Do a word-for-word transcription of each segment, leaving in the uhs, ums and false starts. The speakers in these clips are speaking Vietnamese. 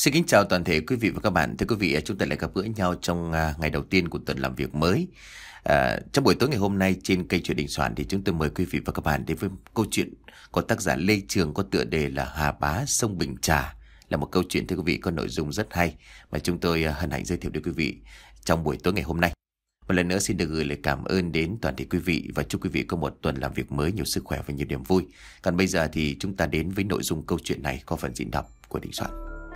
Xin kính chào toàn thể quý vị và các bạn. Thưa quý vị, chúng ta lại gặp gỡ nhau trong ngày đầu tiên của tuần làm việc mới. À, trong buổi tối ngày hôm nay trên kênh Chuyện Đình Soạn thì chúng tôi mời quý vị và các bạn đến với câu chuyện của tác giả Lê Trường có tựa đề là Hà Bá Sông Bình Trà. Là một câu chuyện thưa quý vị có nội dung rất hay mà chúng tôi hân hạnh giới thiệu đến quý vị trong buổi tối ngày hôm nay. Một lần nữa xin được gửi lời cảm ơn đến toàn thể quý vị và chúc quý vị có một tuần làm việc mới nhiều sức khỏe và nhiều niềm vui. Còn bây giờ thì chúng ta đến với nội dung câu chuyện này có phần diễn đọc của Đình Soạn.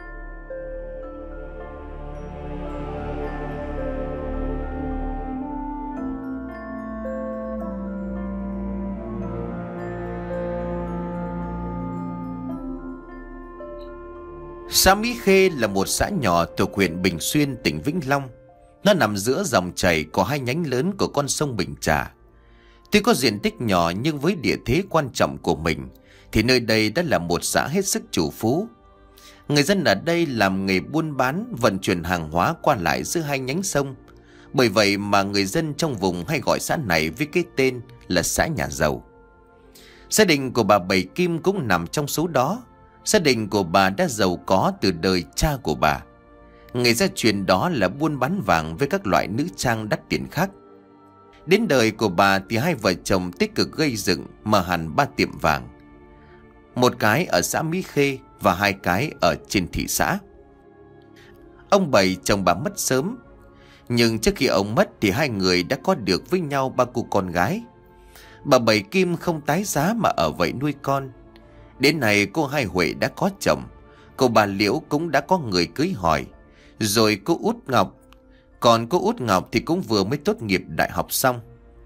Xã Mỹ Khê là một xã nhỏ thuộc huyện Bình Xuyên, tỉnh Vĩnh Long. Nó nằm giữa dòng chảy có hai nhánh lớn của con sông Bình Trà. Tuy có diện tích nhỏ nhưng với địa thế quan trọng của mình thì nơi đây đã là một xã hết sức chủ phú. Người dân ở đây làm nghề buôn bán, vận chuyển hàng hóa qua lại giữa hai nhánh sông. Bởi vậy mà người dân trong vùng hay gọi xã này với cái tên là xã nhà giàu. Gia đình của bà Bảy Kim cũng nằm trong số đó. Gia đình của bà đã giàu có từ đời cha của bà. Nghề gia truyền đó là buôn bán vàng với các loại nữ trang đắt tiền khác. Đến đời của bà thì hai vợ chồng tích cực gây dựng mở hẳn ba tiệm vàng. Một cái ở xã Mỹ Khê và hai cái ở trên thị xã. Ông Bảy chồng bà mất sớm. Nhưng trước khi ông mất thì hai người đã có được với nhau ba cô con gái. Bà Bảy Kim không tái giá mà ở vậy nuôi con. Đến nay cô Hai Huệ đã có chồng. Cô bà Liễu cũng đã có người cưới hỏi. Rồi cô Út Ngọc. Còn cô Út Ngọc thì cũng vừa mới tốt nghiệp đại học xong.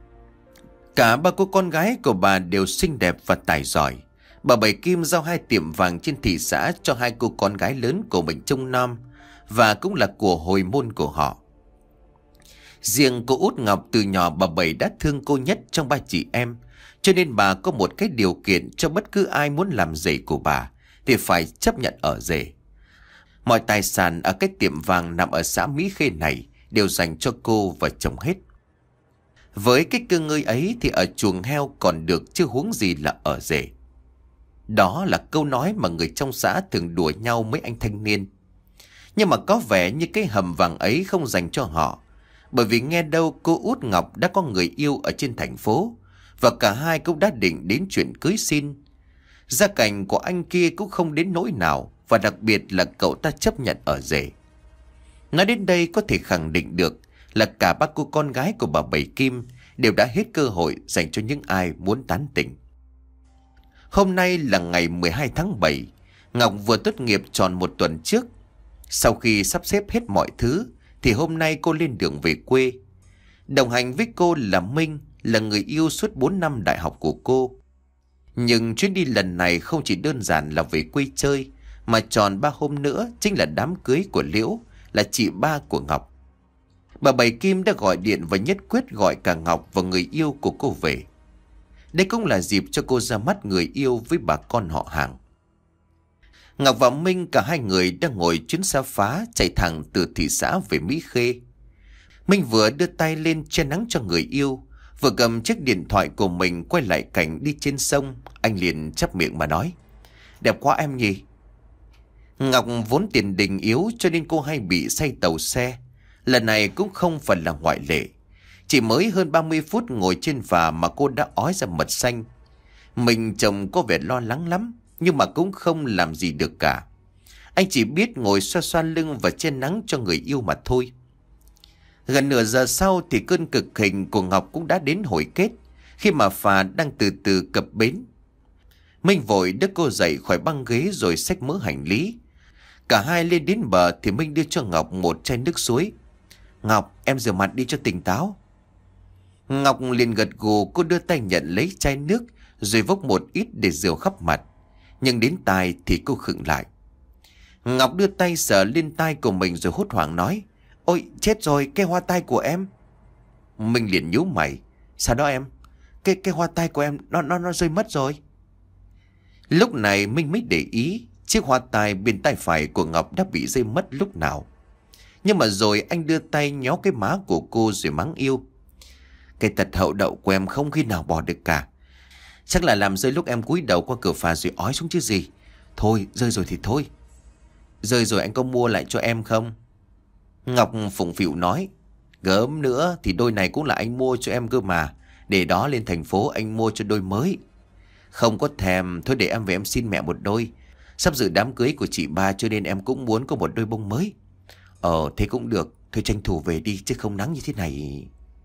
Cả ba cô con gái của bà đều xinh đẹp và tài giỏi. Bà Bảy Kim giao hai tiệm vàng trên thị xã cho hai cô con gái lớn của mình trông nom. Và cũng là của hồi môn của họ. Riêng cô Út Ngọc từ nhỏ bà Bảy đã thương cô nhất trong ba chị em. Cho nên bà có một cái điều kiện cho bất cứ ai muốn làm rể của bà thì phải chấp nhận ở rể. Mọi tài sản ở cái tiệm vàng nằm ở xã Mỹ Khê này đều dành cho cô và chồng hết. Với cái cơ ngơi ấy thì ở chuồng heo còn được chứ huống gì là ở rể. Đó là câu nói mà người trong xã thường đùa nhau mấy anh thanh niên. Nhưng mà có vẻ như cái hầm vàng ấy không dành cho họ. Bởi vì nghe đâu cô Út Ngọc đã có người yêu ở trên thành phố. Và cả hai cũng đã định đến chuyện cưới xin. Gia cảnh của anh kia cũng không đến nỗi nào. Và đặc biệt là cậu ta chấp nhận ở rể. Nói đến đây có thể khẳng định được là cả ba cô con gái của bà Bảy Kim đều đã hết cơ hội dành cho những ai muốn tán tỉnh. Hôm nay là ngày mười hai tháng bảy. Ngọc vừa tốt nghiệp tròn một tuần trước. Sau khi sắp xếp hết mọi thứ thì hôm nay cô lên đường về quê. Đồng hành với cô là Minh, là người yêu suốt bốn năm đại học của cô. Nhưng chuyến đi lần này không chỉ đơn giản là về quê chơi, mà tròn ba hôm nữa chính là đám cưới của Liễu, là chị ba của Ngọc. Bà Bảy Kim đã gọi điện và nhất quyết gọi cả Ngọc và người yêu của cô về. Đây cũng là dịp cho cô ra mắt người yêu với bà con họ hàng. Ngọc và Minh cả hai người đang ngồi chuyến xe phá chạy thẳng từ thị xã về Mỹ Khê. Minh vừa đưa tay lên che nắng cho người yêu, vừa cầm chiếc điện thoại của mình quay lại cảnh đi trên sông. Anh liền chắp miệng mà nói: "Đẹp quá em nhỉ." Ngọc vốn tiền đình yếu cho nên cô hay bị say tàu xe. Lần này cũng không phải là ngoại lệ. Chỉ mới hơn ba mươi phút ngồi trên phà mà cô đã ói ra mật xanh. Mình chồng có vẻ lo lắng lắm, nhưng mà cũng không làm gì được cả. Anh chỉ biết ngồi xoa xoa lưng và che nắng cho người yêu mà thôi. Gần nửa giờ sau thì cơn cực hình của Ngọc cũng đã đến hồi kết, khi mà phà đang từ từ cập bến. Minh vội đỡ cô dậy khỏi băng ghế rồi xách mớ hành lý. Cả hai lên đến bờ thì Minh đưa cho Ngọc một chai nước suối. "Ngọc, em rửa mặt đi cho tỉnh táo." Ngọc liền gật gù. Cô đưa tay nhận lấy chai nước rồi vốc một ít để rửa khắp mặt. Nhưng đến tai thì cô khựng lại. Ngọc đưa tay sờ lên tai của mình rồi hốt hoảng nói: "Ôi chết rồi, cái hoa tai của em." Minh liền nhíu mày: "Sao đó em? Cái cái hoa tai của em nó nó nó rơi mất rồi." Lúc này Minh mới để ý chiếc hoa tai bên tay phải của Ngọc đã bị rơi mất lúc nào. Nhưng mà rồi anh đưa tay nhó cái má của cô rồi mắng yêu: "Cái tật hậu đậu của em không khi nào bỏ được cả. Chắc là làm rơi lúc em cúi đầu qua cửa phà rồi ói xuống chứ gì. Thôi, rơi rồi thì thôi." Rơi rồi anh có mua lại cho em không? Ngọc phụng phịu nói. Gớm nữa thì đôi này cũng là anh mua cho em cơ mà. Để đó lên thành phố anh mua cho đôi mới. Không có thèm, thôi để em về em xin mẹ một đôi. Sắp dự đám cưới của chị ba cho nên em cũng muốn có một đôi bông mới. Ờ thế cũng được, thôi tranh thủ về đi chứ không nắng như thế này.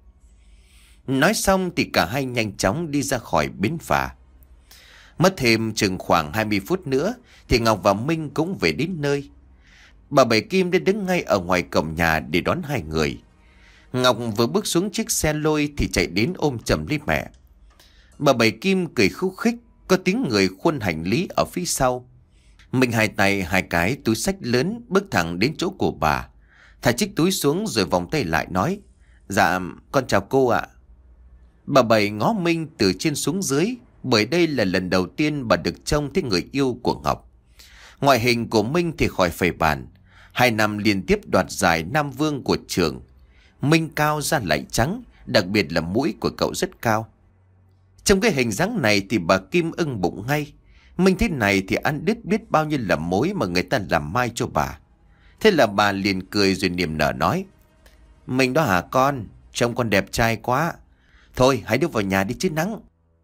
Nói xong thì cả hai nhanh chóng đi ra khỏi bến phà. Mất thêm chừng khoảng hai mươi phút nữa thì Ngọc và Minh cũng về đến nơi. Bà Bảy Kim đã đứng ngay ở ngoài cổng nhà để đón hai người. Ngọc vừa bước xuống chiếc xe lôi thì chạy đến ôm chầm lấy mẹ. Bà Bảy Kim cười khúc khích, có tiếng người khuân hành lý ở phía sau. Mình hai tay hai cái túi xách lớn bước thẳng đến chỗ của bà. Thả chiếc túi xuống rồi vòng tay lại nói. Dạ con chào cô ạ. Bà Bảy ngó Minh từ trên xuống dưới, bởi đây là lần đầu tiên bà được trông thấy người yêu của Ngọc. Ngoại hình của Minh thì khỏi phải bàn. Hai năm liên tiếp đoạt giải Nam Vương của trường. Minh cao da lại trắng, đặc biệt là mũi của cậu rất cao. Trong cái hình dáng này thì bà Kim ưng bụng ngay. Minh thế này thì ăn đứt biết bao nhiêu là mối mà người ta làm mai cho bà. Thế là bà liền cười rồi niềm nở nói. Mình đó hả con? Trông con đẹp trai quá. Thôi hãy đưa vào nhà đi chứ nắng.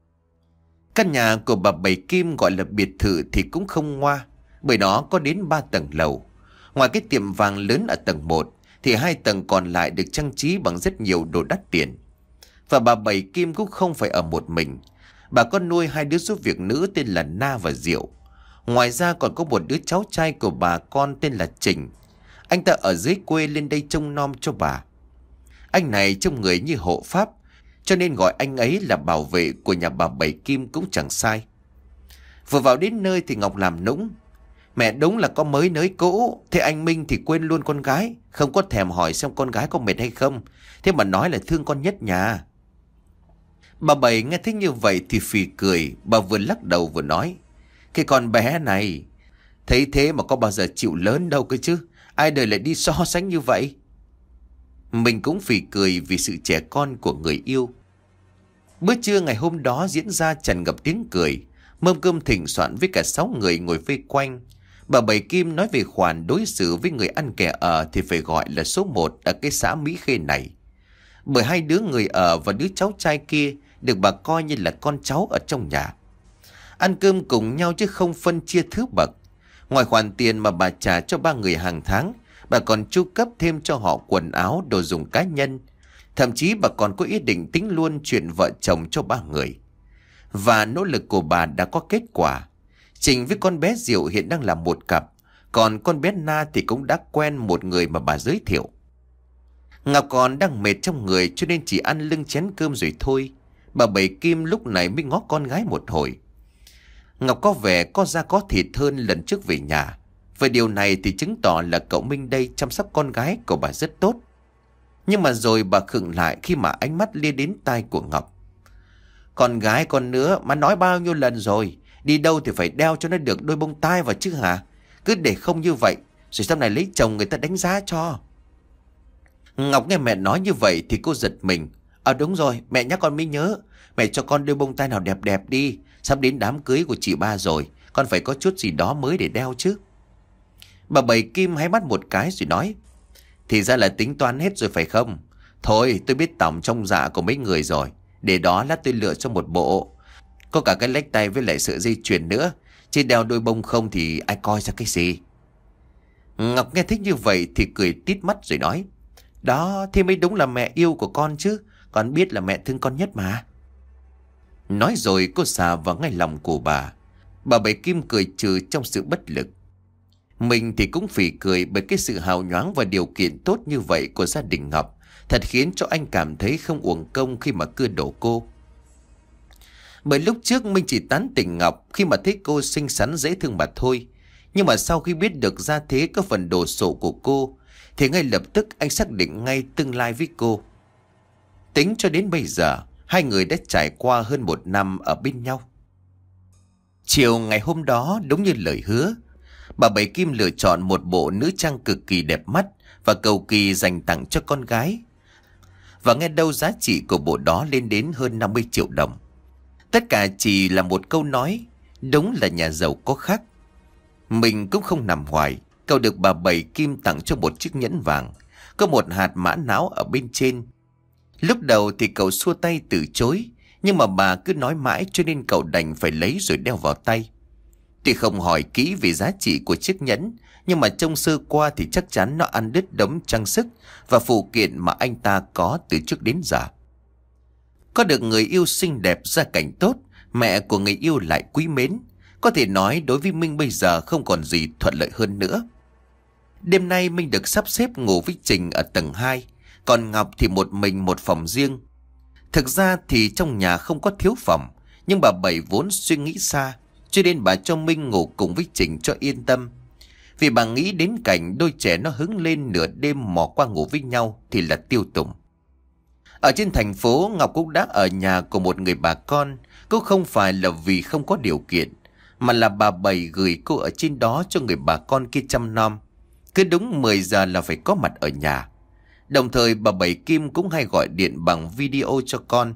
Căn nhà của bà Bảy Kim gọi là biệt thự thì cũng không ngoa, bởi nó có đến ba tầng lầu. Ngoài cái tiệm vàng lớn ở tầng một thì hai tầng còn lại được trang trí bằng rất nhiều đồ đắt tiền. Và bà Bảy Kim cũng không phải ở một mình. Bà có nuôi hai đứa giúp việc nữ tên là Na và Diệu. Ngoài ra còn có một đứa cháu trai của bà con tên là Trình. Anh ta ở dưới quê lên đây trông nom cho bà. Anh này trông người như hộ pháp, cho nên gọi anh ấy là bảo vệ của nhà bà Bảy Kim cũng chẳng sai. Vừa vào đến nơi thì Ngọc làm nũng. Mẹ đúng là có mới nới cũ. Thế anh Minh thì quên luôn con gái, không có thèm hỏi xem con gái có mệt hay không. Thế mà nói là thương con nhất nhà. Bà Bảy nghe thấy như vậy thì phì cười. Bà vừa lắc đầu vừa nói. Cái con bé này, thấy thế mà có bao giờ chịu lớn đâu cơ chứ. Ai đời lại đi so sánh như vậy. Mình cũng phì cười vì sự trẻ con của người yêu. Bữa trưa ngày hôm đó diễn ra tràn ngập tiếng cười. Mâm cơm thịnh soạn với cả sáu người ngồi vây quanh. Bà Bảy Kim nói về khoản đối xử với người ăn kẻ ở thì phải gọi là số một ở cái xã Mỹ Khê này. Bởi hai đứa người ở và đứa cháu trai kia được bà coi như là con cháu ở trong nhà. Ăn cơm cùng nhau chứ không phân chia thứ bậc. Ngoài khoản tiền mà bà trả cho ba người hàng tháng, bà còn chu cấp thêm cho họ quần áo, đồ dùng cá nhân. Thậm chí bà còn có ý định tính luôn chuyện vợ chồng cho ba người. Và nỗ lực của bà đã có kết quả. Trình với con bé Diệu hiện đang là một cặp. Còn con bé Na thì cũng đã quen một người mà bà giới thiệu. Ngọc còn đang mệt trong người cho nên chỉ ăn lưng chén cơm rồi thôi. Bà Bảy Kim lúc này mới ngó con gái một hồi. Ngọc có vẻ có da có thịt hơn lần trước về nhà. Và điều này thì chứng tỏ là cậu Minh đây chăm sóc con gái của bà rất tốt. Nhưng mà rồi bà khựng lại khi mà ánh mắt lia đến tai của Ngọc. Con gái con nữa mà nói bao nhiêu lần rồi. Đi đâu thì phải đeo cho nó được đôi bông tai vào chứ hả? Cứ để không như vậy rồi sau này lấy chồng người ta đánh giá cho. Ngọc nghe mẹ nói như vậy thì cô giật mình. À đúng rồi, mẹ nhắc con mới nhớ. Mẹ cho con đôi bông tai nào đẹp đẹp đi. Sắp đến đám cưới của chị ba rồi. Con phải có chút gì đó mới để đeo chứ. Bà Bảy Kim hái mắt một cái rồi nói. Thì ra là tính toán hết rồi phải không? Thôi tôi biết tỏng trong dạ của mấy người rồi. Để đó lát tôi lựa cho một bộ. Có cả cái lách tay với lại sợi dây chuyền nữa. Chứ đeo đôi bông không thì ai coi ra cái gì. Ngọc nghe thích như vậy thì cười tít mắt rồi nói. Đó thì mới đúng là mẹ yêu của con chứ. Con biết là mẹ thương con nhất mà. Nói rồi cô xà vào ngay lòng của bà. Bà Bảy Kim cười trừ trong sự bất lực. Mình thì cũng phỉ cười bởi cái sự hào nhoáng và điều kiện tốt như vậy của gia đình Ngọc. Thật khiến cho anh cảm thấy không uổng công khi mà cưa đổ cô. Bởi lúc trước mình chỉ tán tỉnh Ngọc khi mà thấy cô xinh xắn dễ thương mà thôi. Nhưng mà sau khi biết được gia thế có phần đồ sộ của cô thì ngay lập tức anh xác định ngay tương lai với cô. Tính cho đến bây giờ hai người đã trải qua hơn một năm ở bên nhau. Chiều ngày hôm đó đúng như lời hứa, bà Bảy Kim lựa chọn một bộ nữ trang cực kỳ đẹp mắt và cầu kỳ dành tặng cho con gái. Và nghe đâu giá trị của bộ đó lên đến hơn năm mươi triệu đồng. Tất cả chỉ là một câu nói, đúng là nhà giàu có khác. Mình cũng không nằm hoài, cậu được bà Bảy Kim tặng cho một chiếc nhẫn vàng, có một hạt mã não ở bên trên. Lúc đầu thì cậu xua tay từ chối, nhưng mà bà cứ nói mãi cho nên cậu đành phải lấy rồi đeo vào tay. Tuy không hỏi kỹ về giá trị của chiếc nhẫn, nhưng mà trông sơ qua thì chắc chắn nó ăn đứt đống trang sức và phụ kiện mà anh ta có từ trước đến giờ. Có được người yêu xinh đẹp, gia cảnh tốt, mẹ của người yêu lại quý mến, có thể nói đối với Minh bây giờ không còn gì thuận lợi hơn nữa. Đêm nay Minh được sắp xếp ngủ với Trình ở tầng hai, còn Ngọc thì một mình một phòng riêng. Thực ra thì trong nhà không có thiếu phòng, nhưng bà Bảy vốn suy nghĩ xa, cho nên bà cho Minh ngủ cùng với Trình cho yên tâm. Vì bà nghĩ đến cảnh đôi trẻ nó hứng lên nửa đêm mò qua ngủ với nhau thì là tiêu tùng. Ở trên thành phố, Ngọc cũng đã ở nhà của một người bà con. Cũng không phải là vì không có điều kiện, mà là bà Bảy gửi cô ở trên đó cho người bà con kia chăm nom. Cứ đúng mười giờ là phải có mặt ở nhà. Đồng thời bà Bảy Kim cũng hay gọi điện bằng video cho con.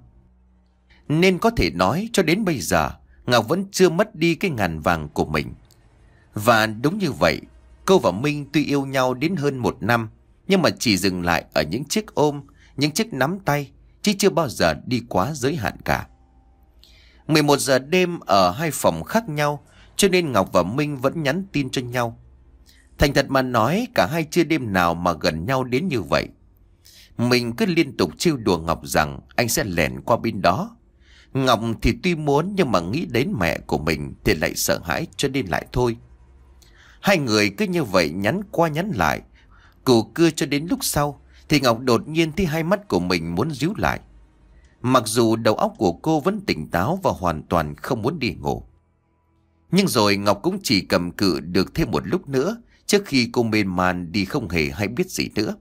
Nên có thể nói cho đến bây giờ Ngọc vẫn chưa mất đi cái ngàn vàng của mình. Và đúng như vậy, cô và Minh tuy yêu nhau đến hơn một năm, nhưng mà chỉ dừng lại ở những chiếc ôm, những chiếc nắm tay, chứ chưa bao giờ đi quá giới hạn cả. mười một giờ đêm ở hai phòng khác nhau, cho nên Ngọc và Minh vẫn nhắn tin cho nhau. Thành thật mà nói, cả hai chưa đêm nào mà gần nhau đến như vậy. Mình cứ liên tục trêu đùa Ngọc rằng anh sẽ lẻn qua bên đó. Ngọc thì tuy muốn, nhưng mà nghĩ đến mẹ của mình thì lại sợ hãi, cho nên lại thôi. Hai người cứ như vậy nhắn qua nhắn lại, cù cưa cho đến lúc sau thì Ngọc đột nhiên thấy hai mắt của mình muốn ríu lại. Mặc dù đầu óc của cô vẫn tỉnh táo và hoàn toàn không muốn đi ngủ, nhưng rồi Ngọc cũng chỉ cầm cự được thêm một lúc nữa trước khi cô mê man đi không hề hay biết gì nữa.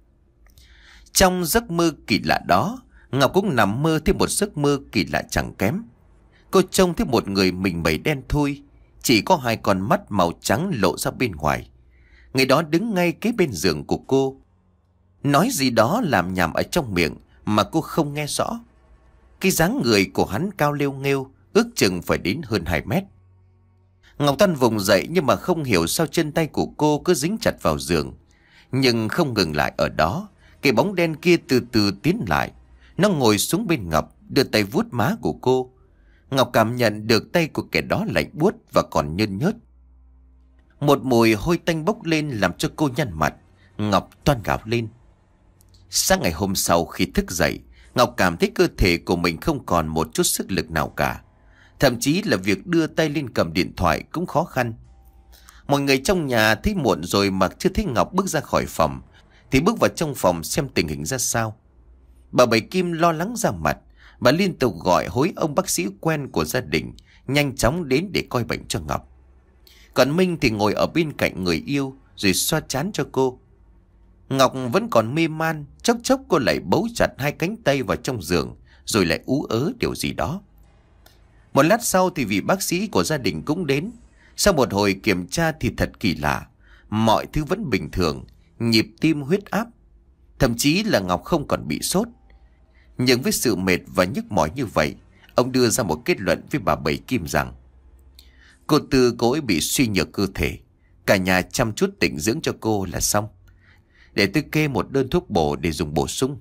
Trong giấc mơ kỳ lạ đó, Ngọc cũng nằm mơ thêm một giấc mơ kỳ lạ chẳng kém. Cô trông thấy một người mình mẩy đen thui, chỉ có hai con mắt màu trắng lộ ra bên ngoài. Người đó đứng ngay kế bên giường của cô, nói gì đó làm nhảm ở trong miệng mà cô không nghe rõ. Cái dáng người của hắn cao lêu nghêu, ước chừng phải đến hơn hai mét. Ngọc Tân vùng dậy, nhưng mà không hiểu sao chân tay của cô cứ dính chặt vào giường. Nhưng không ngừng lại ở đó, cái bóng đen kia từ từ tiến lại. Nó ngồi xuống bên Ngọc, đưa tay vuốt má của cô. Ngọc cảm nhận được tay của kẻ đó lạnh buốt và còn nhơn nhớt. Một mùi hôi tanh bốc lên làm cho cô nhăn mặt. Ngọc toan gào lên. Sáng ngày hôm sau khi thức dậy, Ngọc cảm thấy cơ thể của mình không còn một chút sức lực nào cả. Thậm chí là việc đưa tay lên cầm điện thoại cũng khó khăn. Mọi người trong nhà thấy muộn rồi mà chưa thấy Ngọc bước ra khỏi phòng, thì bước vào trong phòng xem tình hình ra sao. Bà Bảy Kim lo lắng ra mặt. Bà liên tục gọi hối ông bác sĩ quen của gia đình nhanh chóng đến để coi bệnh cho Ngọc. Còn Minh thì ngồi ở bên cạnh người yêu rồi xoa trán cho cô. Ngọc vẫn còn mê man, chốc chốc cô lại bấu chặt hai cánh tay vào trong giường, rồi lại ú ớ điều gì đó. Một lát sau thì vị bác sĩ của gia đình cũng đến. Sau một hồi kiểm tra thì thật kỳ lạ, mọi thứ vẫn bình thường, nhịp tim, huyết áp, thậm chí là Ngọc không còn bị sốt. Nhưng với sự mệt và nhức mỏi như vậy, ông đưa ra một kết luận với bà Bảy Kim rằng cô Tư cô ấy bị suy nhược cơ thể, cả nhà chăm chút tĩnh dưỡng cho cô là xong. Để tôi kê một đơn thuốc bổ để dùng bổ sung.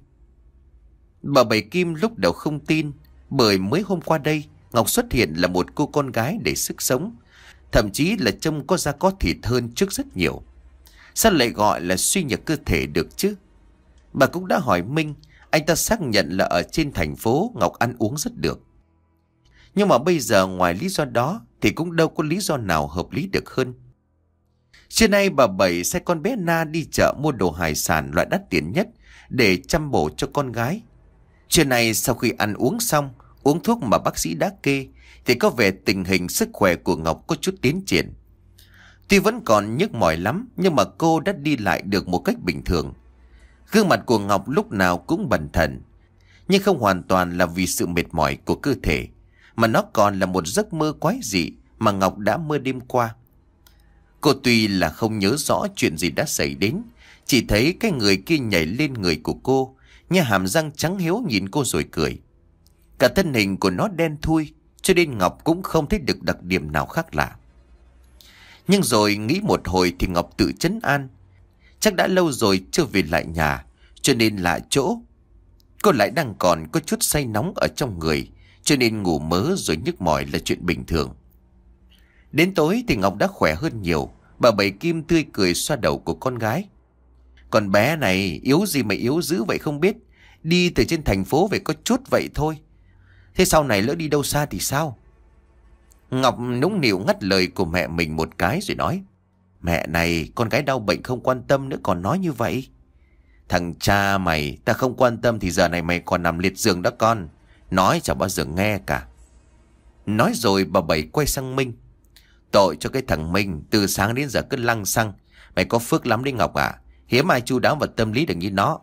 Bà Bảy Kim lúc đầu không tin, bởi mới hôm qua đây Ngọc xuất hiện là một cô con gái đầy sức sống, thậm chí là trông có da có thịt hơn trước rất nhiều. Sao lại gọi là suy nhược cơ thể được chứ? Bà cũng đã hỏi Minh, anh ta xác nhận là ở trên thành phố Ngọc ăn uống rất được. Nhưng mà bây giờ ngoài lý do đó thì cũng đâu có lý do nào hợp lý được hơn. Trưa nay bà Bảy sai con bé Na đi chợ mua đồ hải sản loại đắt tiền nhất để chăm bổ cho con gái. Trưa nay sau khi ăn uống xong, uống thuốc mà bác sĩ đã kê, thì có vẻ tình hình sức khỏe của Ngọc có chút tiến triển. Tuy vẫn còn nhức mỏi lắm, nhưng mà cô đã đi lại được một cách bình thường. Gương mặt của Ngọc lúc nào cũng bần thần, nhưng không hoàn toàn là vì sự mệt mỏi của cơ thể, mà nó còn là một giấc mơ quái dị mà Ngọc đã mơ đêm qua. Cô tuy là không nhớ rõ chuyện gì đã xảy đến, chỉ thấy cái người kia nhảy lên người của cô, nghe hàm răng trắng hiếu nhìn cô rồi cười. Cả thân hình của nó đen thui, cho nên Ngọc cũng không thấy được đặc điểm nào khác lạ. Nhưng rồi nghĩ một hồi thì Ngọc tự trấn an. Chắc đã lâu rồi chưa về lại nhà, cho nên lạ chỗ. Cô lại đang còn có chút say nóng ở trong người, cho nên ngủ mớ rồi nhức mỏi là chuyện bình thường. Đến tối thì Ngọc đã khỏe hơn nhiều. Bà Bảy Kim tươi cười xoa đầu của con gái. Con bé này yếu gì mà yếu dữ vậy không biết. Đi từ trên thành phố về có chút vậy thôi. Thế sau này lỡ đi đâu xa thì sao? Ngọc nũng nịu ngắt lời của mẹ mình một cái rồi nói. Mẹ này, con gái đau bệnh không quan tâm nữa còn nói như vậy. Thằng cha mày, ta không quan tâm thì giờ này mày còn nằm liệt giường đó con. Nói chẳng bao giờ nghe cả. Nói rồi bà Bảy quay sang Minh. Tội cho cái thằng Minh, từ sáng đến giờ cứ lăng xăng. Mày có phước lắm đấy Ngọc à. Hiếm ai chu đáo vào tâm lý được như nó.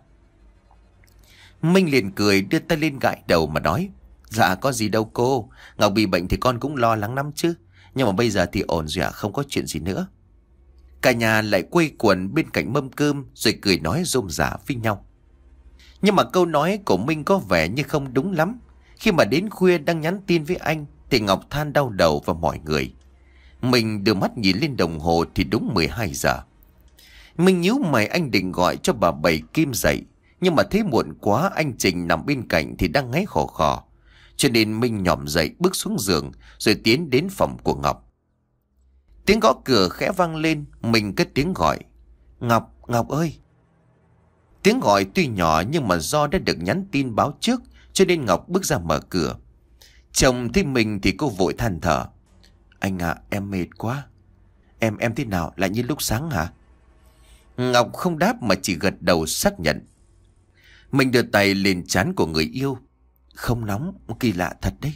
Minh liền cười đưa tay lên gãi đầu mà nói. Dạ có gì đâu cô. Ngọc bị bệnh thì con cũng lo lắng lắm chứ. Nhưng mà bây giờ thì ổn rồi ạ, không có chuyện gì nữa. Cả nhà lại quây quần bên cạnh mâm cơm rồi cười nói rôm rả với nhau. Nhưng mà câu nói của Minh có vẻ như không đúng lắm. Khi mà đến khuya đang nhắn tin với anh thì Ngọc than đau đầu và mỏi người. Mình đưa mắt nhìn lên đồng hồ thì đúng mười hai giờ. Mình nhíu mày, anh định gọi cho bà Bảy Kim dậy. Nhưng mà thấy muộn quá, anh Trình nằm bên cạnh thì đang ngáy khò khò. Cho nên Minh nhòm dậy bước xuống giường rồi tiến đến phòng của Ngọc. Tiếng gõ cửa khẽ vang lên, mình cất tiếng gọi. Ngọc, Ngọc ơi. Tiếng gọi tuy nhỏ nhưng mà do đã được nhắn tin báo trước cho nên Ngọc bước ra mở cửa. Chồng thấy mình thì cô vội than thở. Anh ạ, em mệt quá. Em, em thế nào, lại như lúc sáng hả? Ngọc không đáp mà chỉ gật đầu xác nhận. Mình đưa tay lên trán của người yêu. Không nóng, kỳ lạ thật đấy.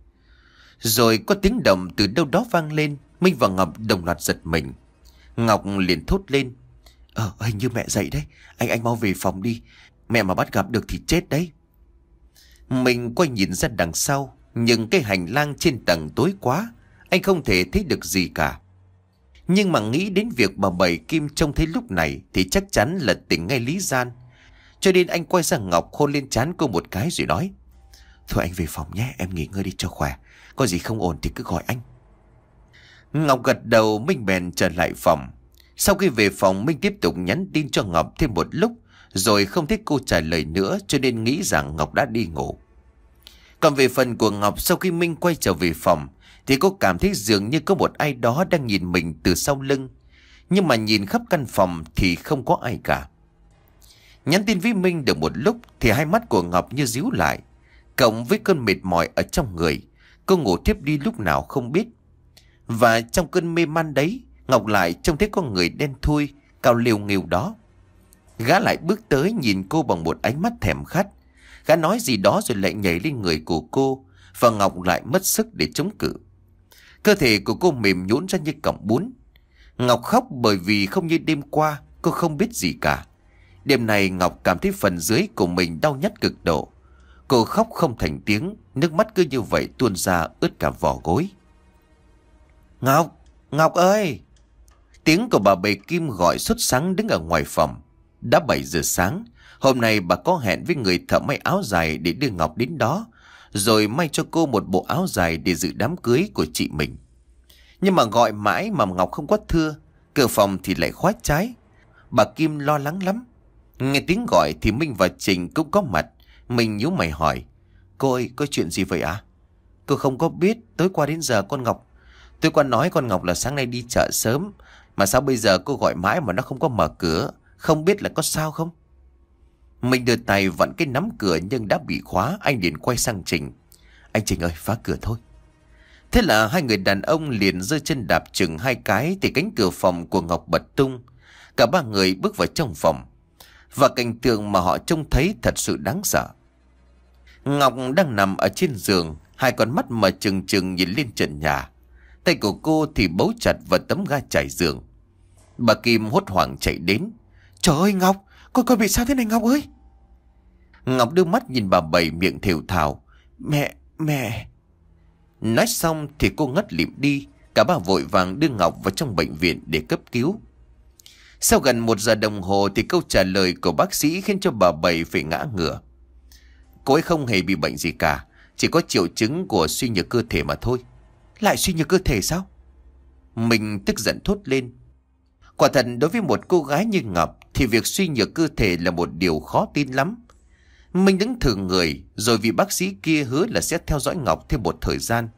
Rồi có tiếng động từ đâu đó vang lên. Minh và Ngọc đồng loạt giật mình. Ngọc liền thốt lên. Ờ, hình như mẹ dậy đấy. Anh anh mau về phòng đi. Mẹ mà bắt gặp được thì chết đấy. Mình quay nhìn ra đằng sau. Nhưng cái hành lang trên tầng tối quá. Anh không thể thấy được gì cả. Nhưng mà nghĩ đến việc bà Bảy Kim trông thấy lúc này thì chắc chắn là tỉnh ngay lý gian. Cho nên anh quay sang Ngọc hôn lên trán cô một cái rồi nói. Thôi anh về phòng nhé, em nghỉ ngơi đi cho khỏe. Có gì không ổn thì cứ gọi anh. Ngọc gật đầu, Minh bèn trở lại phòng. Sau khi về phòng, Minh tiếp tục nhắn tin cho Ngọc thêm một lúc. Rồi không thấy cô trả lời nữa cho nên nghĩ rằng Ngọc đã đi ngủ. Còn về phần của Ngọc, sau khi Minh quay trở về phòng thì cô cảm thấy dường như có một ai đó đang nhìn mình từ sau lưng. Nhưng mà nhìn khắp căn phòng thì không có ai cả. Nhắn tin với Minh được một lúc thì hai mắt của Ngọc như díu lại. Cộng với cơn mệt mỏi ở trong người, cô ngủ thiếp đi lúc nào không biết. Và trong cơn mê man đấy, Ngọc lại trông thấy con người đen thui, cao liều nghêu đó. Gã lại bước tới nhìn cô bằng một ánh mắt thèm khát. Gã nói gì đó rồi lại nhảy lên người của cô. Và Ngọc lại mất sức để chống cự. Cơ thể của cô mềm nhũn ra như cọng bún. Ngọc khóc bởi vì không như đêm qua cô không biết gì cả. Đêm này Ngọc cảm thấy phần dưới của mình đau nhức cực độ. Cô khóc không thành tiếng, nước mắt cứ như vậy tuôn ra ướt cả vỏ gối. Ngọc, Ngọc ơi! Tiếng của bà Bảy Kim gọi sốt sắng đứng ở ngoài phòng. Đã bảy giờ sáng, hôm nay bà có hẹn với người thợ may áo dài để đưa Ngọc đến đó, rồi may cho cô một bộ áo dài để dự đám cưới của chị mình. Nhưng mà gọi mãi mà Ngọc không có thưa, cửa phòng thì lại khóa trái. Bà Kim lo lắng lắm. Nghe tiếng gọi thì Minh và Trình cũng có mặt. Mình nhíu mày hỏi. Cô ơi, có chuyện gì vậy ạ? À? Cô không có biết, tối qua đến giờ con Ngọc. Tôi qua nói con Ngọc là sáng nay đi chợ sớm. Mà sao bây giờ cô gọi mãi mà nó không có mở cửa? Không biết là có sao không? Mình đưa tay vặn cái nắm cửa nhưng đã bị khóa. Anh liền quay sang Trình. Anh Trình ơi, phá cửa thôi. Thế là hai người đàn ông liền giơ chân đạp chừng hai cái thì cánh cửa phòng của Ngọc bật tung. Cả ba người bước vào trong phòng. Và cảnh tượng mà họ trông thấy thật sự đáng sợ. Ngọc đang nằm ở trên giường, hai con mắt mà trừng trừng nhìn lên trần nhà. Tay của cô thì bấu chặt vào tấm ga trải giường. Bà Kim hốt hoảng chạy đến. Trời ơi Ngọc, con con bị sao thế này Ngọc ơi? Ngọc đưa mắt nhìn bà Bảy miệng thều thào. Mẹ, mẹ. Nói xong thì cô ngất lịm đi. Cả ba vội vàng đưa Ngọc vào trong bệnh viện để cấp cứu. Sau gần một giờ đồng hồ thì câu trả lời của bác sĩ khiến cho bà Bảy phải ngã ngửa. Cô ấy không hề bị bệnh gì cả, chỉ có triệu chứng của suy nhược cơ thể mà thôi. Lại suy nhược cơ thể sao? Mình tức giận thốt lên. Quả thật đối với một cô gái như Ngọc thì việc suy nhược cơ thể là một điều khó tin lắm. Mình đứng thử người, rồi vị bác sĩ kia hứa là sẽ theo dõi Ngọc thêm một thời gian.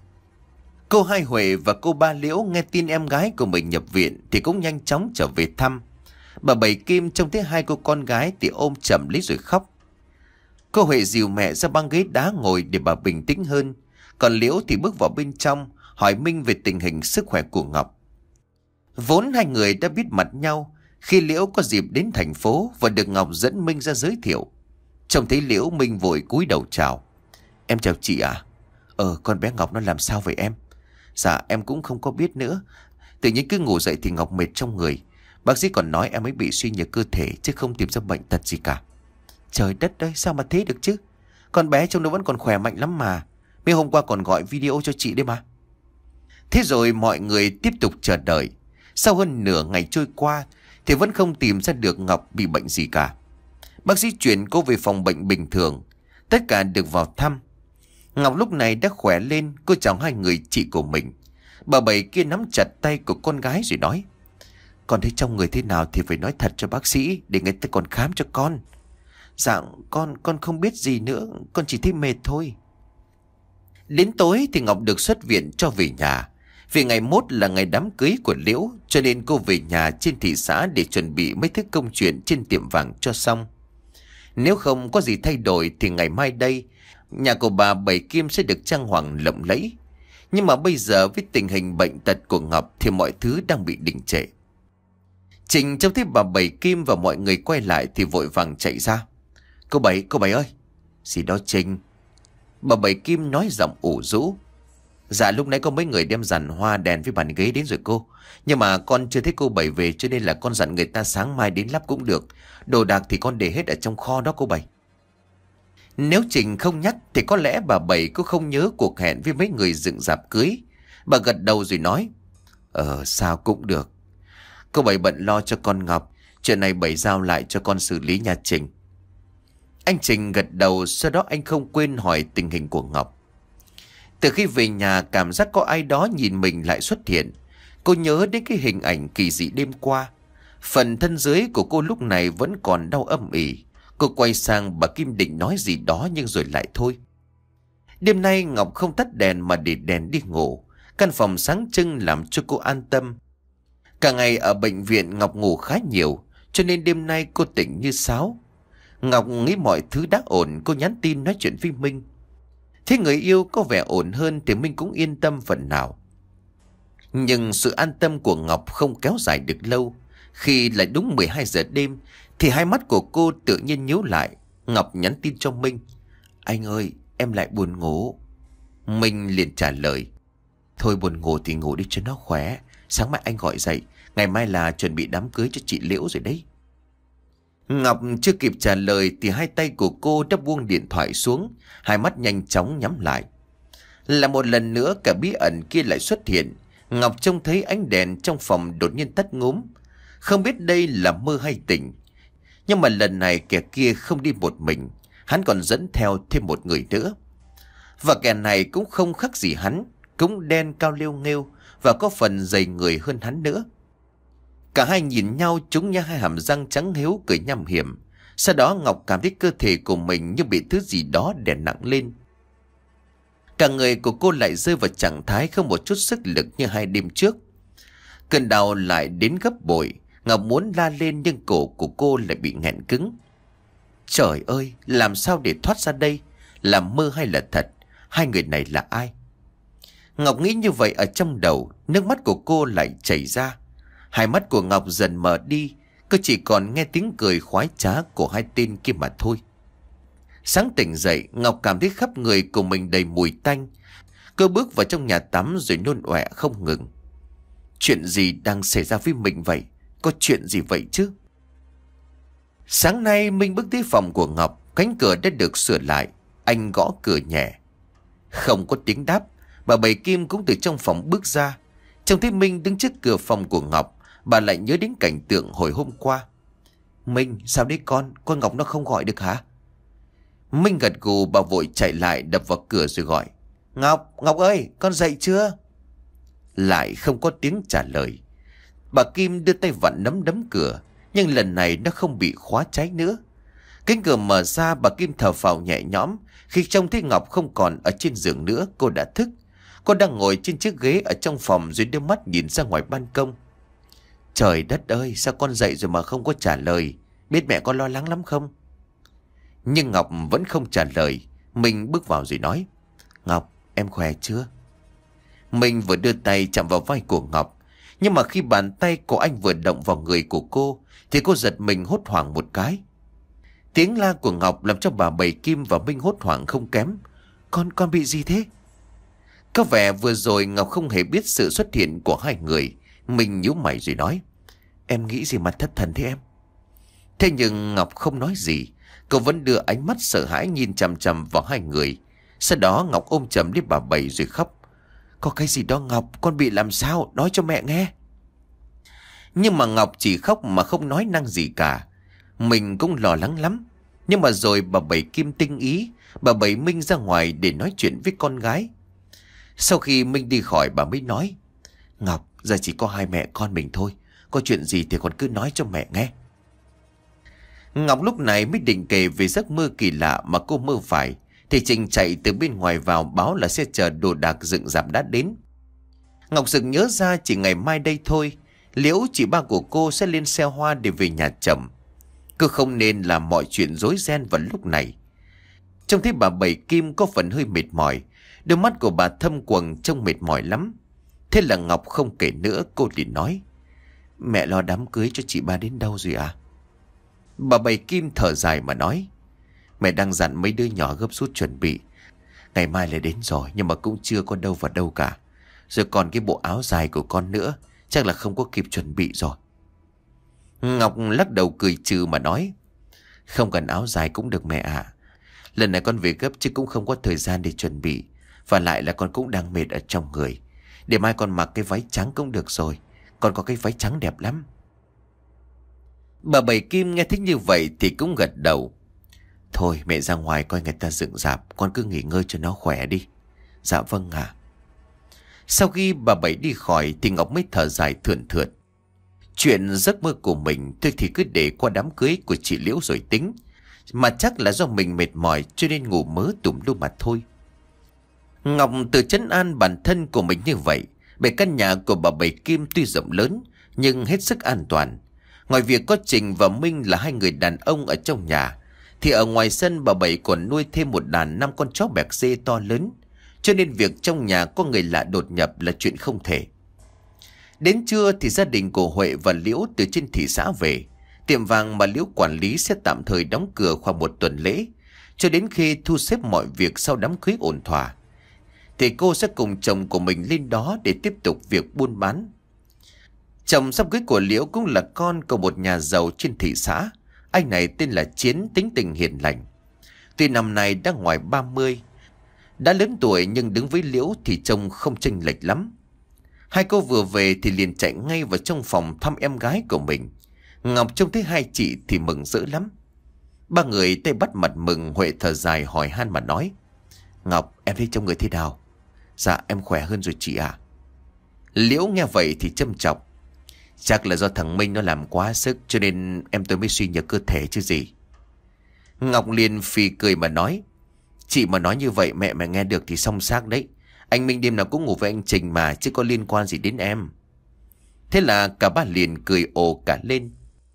Cô Hai Huệ và cô Ba Liễu nghe tin em gái của mình nhập viện thì cũng nhanh chóng trở về thăm. Bà Bảy Kim trông thấy hai cô con gái thì ôm chầm lấy rồi khóc. Cô Huệ dìu mẹ ra băng ghế đá ngồi để bà bình tĩnh hơn. Còn Liễu thì bước vào bên trong hỏi Minh về tình hình sức khỏe của Ngọc. Vốn hai người đã biết mặt nhau khi Liễu có dịp đến thành phố và được Ngọc dẫn Minh ra giới thiệu. Trông thấy Liễu, Minh vội cúi đầu chào. Em chào chị ạ. À? Ờ con bé Ngọc nó làm sao vậy em? Dạ em cũng không có biết nữa. Tự nhiên cứ ngủ dậy thì Ngọc mệt trong người. Bác sĩ còn nói em ấy bị suy nhược cơ thể chứ không tìm ra bệnh tật gì cả. Trời đất ơi, sao mà thế được chứ? Con bé trông nó vẫn còn khỏe mạnh lắm mà. Mấy hôm qua còn gọi video cho chị đấy mà. Thế rồi mọi người tiếp tục chờ đợi. Sau hơn nửa ngày trôi qua thì vẫn không tìm ra được Ngọc bị bệnh gì cả. Bác sĩ chuyển cô về phòng bệnh bình thường. Tất cả được vào thăm. Ngọc lúc này đã khỏe lên. Cô chào hai người chị của mình. Bà Bảy kia nắm chặt tay của con gái rồi nói. Con thấy trong người thế nào thì phải nói thật cho bác sĩ, để người ta còn khám cho con. Dạ con con không biết gì nữa, con chỉ thấy mệt thôi. Đến tối thì Ngọc được xuất viện cho về nhà. Vì ngày mốt là ngày đám cưới của Liễu, cho nên cô về nhà trên thị xã để chuẩn bị mấy thứ công chuyện trên tiệm vàng cho xong. Nếu không có gì thay đổi thì ngày mai đây, nhà của bà Bảy Kim sẽ được trang hoàng lộng lẫy. Nhưng mà bây giờ với tình hình bệnh tật của Ngọc thì mọi thứ đang bị đình trệ. Trình trông thấy bà Bảy Kim và mọi người quay lại thì vội vàng chạy ra. Cô Bảy, cô Bảy ơi. Gì đó Trình? Bà Bảy Kim nói giọng ủ rũ. Dạ lúc nãy có mấy người đem dàn hoa đèn với bàn ghế đến rồi cô. Nhưng mà con chưa thấy cô Bảy về cho nên là con dặn người ta sáng mai đến lắp cũng được. Đồ đạc thì con để hết ở trong kho đó cô Bảy. Nếu Trình không nhắc thì có lẽ bà Bảy cũng không nhớ cuộc hẹn với mấy người dựng dạp cưới. Bà gật đầu rồi nói. Ờ sao cũng được. Cô Bảy bận lo cho con Ngọc. Chuyện này Bảy giao lại cho con xử lý nhà Trình. Anh Trình gật đầu, sau đó anh không quên hỏi tình hình của Ngọc. Từ khi về nhà cảm giác có ai đó nhìn mình lại xuất hiện. Cô nhớ đến cái hình ảnh kỳ dị đêm qua. Phần thân dưới của cô lúc này vẫn còn đau âm ỉ. Cô quay sang bà Kim định nói gì đó nhưng rồi lại thôi. Đêm nay Ngọc không tắt đèn mà để đèn đi ngủ. Căn phòng sáng trưng làm cho cô an tâm. Cả ngày ở bệnh viện Ngọc ngủ khá nhiều, cho nên đêm nay cô tỉnh như sáo. Ngọc nghĩ mọi thứ đã ổn, cô nhắn tin nói chuyện với Minh. Thế người yêu có vẻ ổn hơn thì Minh cũng yên tâm phần nào. Nhưng sự an tâm của Ngọc không kéo dài được lâu. Khi lại đúng mười hai giờ đêm thì hai mắt của cô tự nhiên nhíu lại. Ngọc nhắn tin cho Minh. Anh ơi, em lại buồn ngủ. Minh liền trả lời. Thôi buồn ngủ thì ngủ đi cho nó khỏe. Sáng mai anh gọi dậy. Ngày mai là chuẩn bị đám cưới cho chị Liễu rồi đấy. Ngọc chưa kịp trả lời thì hai tay của cô đã buông điện thoại xuống. Hai mắt nhanh chóng nhắm lại. Là một lần nữa cả bí ẩn kia lại xuất hiện. Ngọc trông thấy ánh đèn trong phòng đột nhiên tắt ngúm. Không biết đây là mơ hay tỉnh. Nhưng mà lần này kẻ kia không đi một mình. Hắn còn dẫn theo thêm một người nữa. Và kẻ này cũng không khác gì hắn. Cũng đen cao liêu nghêu và có phần dày người hơn hắn nữa. Cả hai nhìn nhau trúng nhá hai hàm răng trắng hiếu cười nham hiểm. Sau đó Ngọc cảm thấy cơ thể của mình như bị thứ gì đó đè nặng lên. Cả người của cô lại rơi vào trạng thái không một chút sức lực như hai đêm trước. Cơn đau lại đến gấp bội. Ngọc muốn la lên nhưng cổ của cô lại bị nghẹn cứng. Trời ơi, làm sao để thoát ra đây? Là mơ hay là thật? Hai người này là ai? Ngọc nghĩ như vậy ở trong đầu. Nước mắt của cô lại chảy ra. Hai mắt của Ngọc dần mờ đi. Cô chỉ còn nghe tiếng cười khoái trá của hai tên kia mà thôi. Sáng tỉnh dậy, Ngọc cảm thấy khắp người của mình đầy mùi tanh. Cô bước vào trong nhà tắm rồi nôn ọe không ngừng. Chuyện gì đang xảy ra với mình vậy? Có chuyện gì vậy chứ? Sáng nay Minh bước tới phòng của Ngọc. Cánh cửa đã được sửa lại. Anh gõ cửa nhẹ. Không có tiếng đáp. Bà Bảy Kim cũng từ trong phòng bước ra. Trông thấy Minh đứng trước cửa phòng của Ngọc, bà lại nhớ đến cảnh tượng hồi hôm qua. Minh, sao đấy con? Con Ngọc nó không gọi được hả? Minh gật gù, bà vội chạy lại đập vào cửa rồi gọi. Ngọc, Ngọc ơi, con dậy chưa? lại không có tiếng trả lời. Bà Kim đưa tay vặn nắm đấm cửa, nhưng lần này nó không bị khóa trái nữa. Cánh cửa mở ra, bà Kim thở phào nhẹ nhõm khi trông thấy Ngọc không còn ở trên giường nữa. Cô đã thức. Cô đang ngồi trên chiếc ghế ở trong phòng rồi đưa mắt nhìn ra ngoài ban công. Trời đất ơi, sao con dậy rồi mà không có trả lời? Biết mẹ con lo lắng lắm không? Nhưng Ngọc vẫn không trả lời. Mình bước vào rồi nói: Ngọc, em khỏe chưa? Mình vừa đưa tay chạm vào vai của Ngọc, nhưng mà khi bàn tay của anh vừa động vào người của cô thì cô giật mình hốt hoảng một cái. Tiếng la của Ngọc làm cho bà Bảy Kim và Minh hốt hoảng không kém. Con, con bị gì thế? Có vẻ vừa rồi Ngọc không hề biết sự xuất hiện của hai người. Mình nhíu mày rồi nói: Em nghĩ gì mà thất thần thế em? Thế nhưng Ngọc không nói gì. Cô vẫn đưa ánh mắt sợ hãi nhìn chằm chằm vào hai người. Sau đó Ngọc ôm chầm lấy bà Bảy rồi khóc: Có cái gì đó Ngọc, con bị làm sao? Nói cho mẹ nghe. Nhưng mà Ngọc chỉ khóc mà không nói năng gì cả. Mình cũng lo lắng lắm. Nhưng mà rồi bà Bảy Kim tinh ý. Bà Bảy Minh ra ngoài để nói chuyện với con gái. Sau khi Minh đi khỏi, bà mới nói: Ngọc, giờ chỉ có hai mẹ con mình thôi. Có chuyện gì thì con cứ nói cho mẹ nghe. Ngọc lúc này mới định kể về giấc mơ kỳ lạ mà cô mơ phải, thì Trình chạy từ bên ngoài vào báo là xe chở đồ đạc dựng rạp đã đến. Ngọc sực nhớ ra chỉ ngày mai đây thôi, Liễu chị ba của cô sẽ lên xe hoa để về nhà chồng. Cô không nên làm mọi chuyện rối ren vào lúc này. Trông thấy bà Bảy Kim có phần hơi mệt mỏi, đôi mắt của bà thâm quầng trông mệt mỏi lắm. Thế là Ngọc không kể nữa, cô liền nói: Mẹ lo đám cưới cho chị ba đến đâu rồi à? Bà Bảy Kim thở dài mà nói: Mẹ đang dặn mấy đứa nhỏ gấp rút chuẩn bị. Ngày mai là đến rồi, nhưng mà cũng chưa có đâu vào đâu cả. Rồi còn cái bộ áo dài của con nữa, chắc là không có kịp chuẩn bị rồi. Ngọc lắc đầu cười trừ mà nói: Không cần áo dài cũng được mẹ ạ. Lần này con về gấp chứ cũng không có thời gian để chuẩn bị. Và lại là con cũng đang mệt ở trong người. Để mai con mặc cái váy trắng cũng được rồi. Con có cái váy trắng đẹp lắm. Bà Bảy Kim nghe thích như vậy thì cũng gật đầu. Thôi mẹ ra ngoài coi người ta dựng rạp, con cứ nghỉ ngơi cho nó khỏe đi. Dạ vâng ạ. Sau khi bà Bảy đi khỏi thì Ngọc mới thở dài thườn thượt. Chuyện giấc mơ của mình thôi thì cứ để qua đám cưới của chị Liễu rồi tính. Mà chắc là do mình mệt mỏi cho nên ngủ mớ tùm lum mà thôi. Ngọc tự trấn an bản thân của mình như vậy. Bởi căn nhà của bà Bảy Kim tuy rộng lớn nhưng hết sức an toàn. Ngoài việc có Trình và Minh là hai người đàn ông ở trong nhà, thì ở ngoài sân bà Bảy còn nuôi thêm một đàn năm con chó bẹc dê to lớn. Cho nên việc trong nhà có người lạ đột nhập là chuyện không thể. Đến trưa thì gia đình của Huệ và Liễu từ trên thị xã về. Tiệm vàng mà Liễu quản lý sẽ tạm thời đóng cửa khoảng một tuần lễ, cho đến khi thu xếp mọi việc sau đám cưới ổn thỏa. Thì cô sẽ cùng chồng của mình lên đó để tiếp tục việc buôn bán. Chồng sắp cưới của Liễu cũng là con của một nhà giàu trên thị xã. Anh này tên là Chiến, tính tình hiền lành. Tuy năm nay đã ngoài ba mươi, đã lớn tuổi nhưng đứng với Liễu thì trông không chênh lệch lắm. Hai cô vừa về thì liền chạy ngay vào trong phòng thăm em gái của mình. Ngọc trông thấy hai chị thì mừng rỡ lắm. Ba người tay bắt mặt mừng. Huệ thở dài hỏi han mà nói: Ngọc, em thấy trông người thế nào? Dạ em khỏe hơn rồi chị ạ. Liễu nghe vậy thì châm chọc: Chắc là do thằng Minh nó làm quá sức cho nên em tôi mới suy nhược cơ thể chứ gì. Ngọc liền phì cười mà nói: Chị mà nói như vậy mẹ mà nghe được thì xong xác đấy. Anh Minh đêm nào cũng ngủ với anh Trình mà, chứ có liên quan gì đến em. Thế là cả ba liền cười ồ cả lên.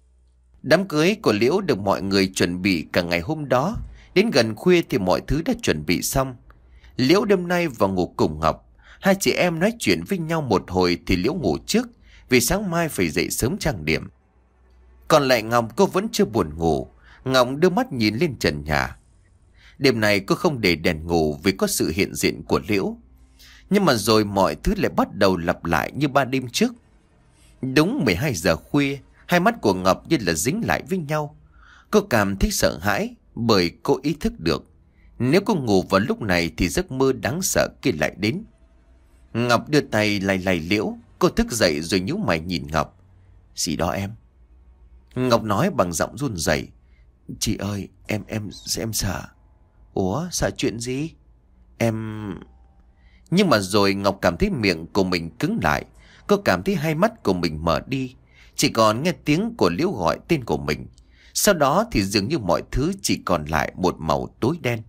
Đám cưới của Liễu được mọi người chuẩn bị cả ngày hôm đó. Đến gần khuya thì mọi thứ đã chuẩn bị xong. Liễu đêm nay vào ngủ cùng Ngọc. Hai chị em nói chuyện với nhau một hồi thì Liễu ngủ trước, vì sáng mai phải dậy sớm trang điểm. Còn lại Ngọc, cô vẫn chưa buồn ngủ. Ngọc đưa mắt nhìn lên trần nhà. Đêm này cô không để đèn ngủ vì có sự hiện diện của Liễu. Nhưng mà rồi mọi thứ lại bắt đầu lặp lại như ba đêm trước. Đúng mười hai giờ khuya, hai mắt của Ngọc như là dính lại với nhau. Cô cảm thấy sợ hãi bởi cô ý thức được, nếu cô ngủ vào lúc này thì giấc mơ đáng sợ kia lại đến. Ngọc đưa tay lay lay Liễu. Cô thức dậy rồi nhíu mày nhìn Ngọc. Gì đó em? Ngọc nói bằng giọng run rẩy: Chị ơi, em em em sợ. Ủa, sợ chuyện gì? Em... Nhưng mà rồi Ngọc cảm thấy miệng của mình cứng lại. Cô cảm thấy hai mắt của mình mở đi. Chỉ còn nghe tiếng của Liễu gọi tên của mình. Sau đó thì dường như mọi thứ chỉ còn lại một màu tối đen.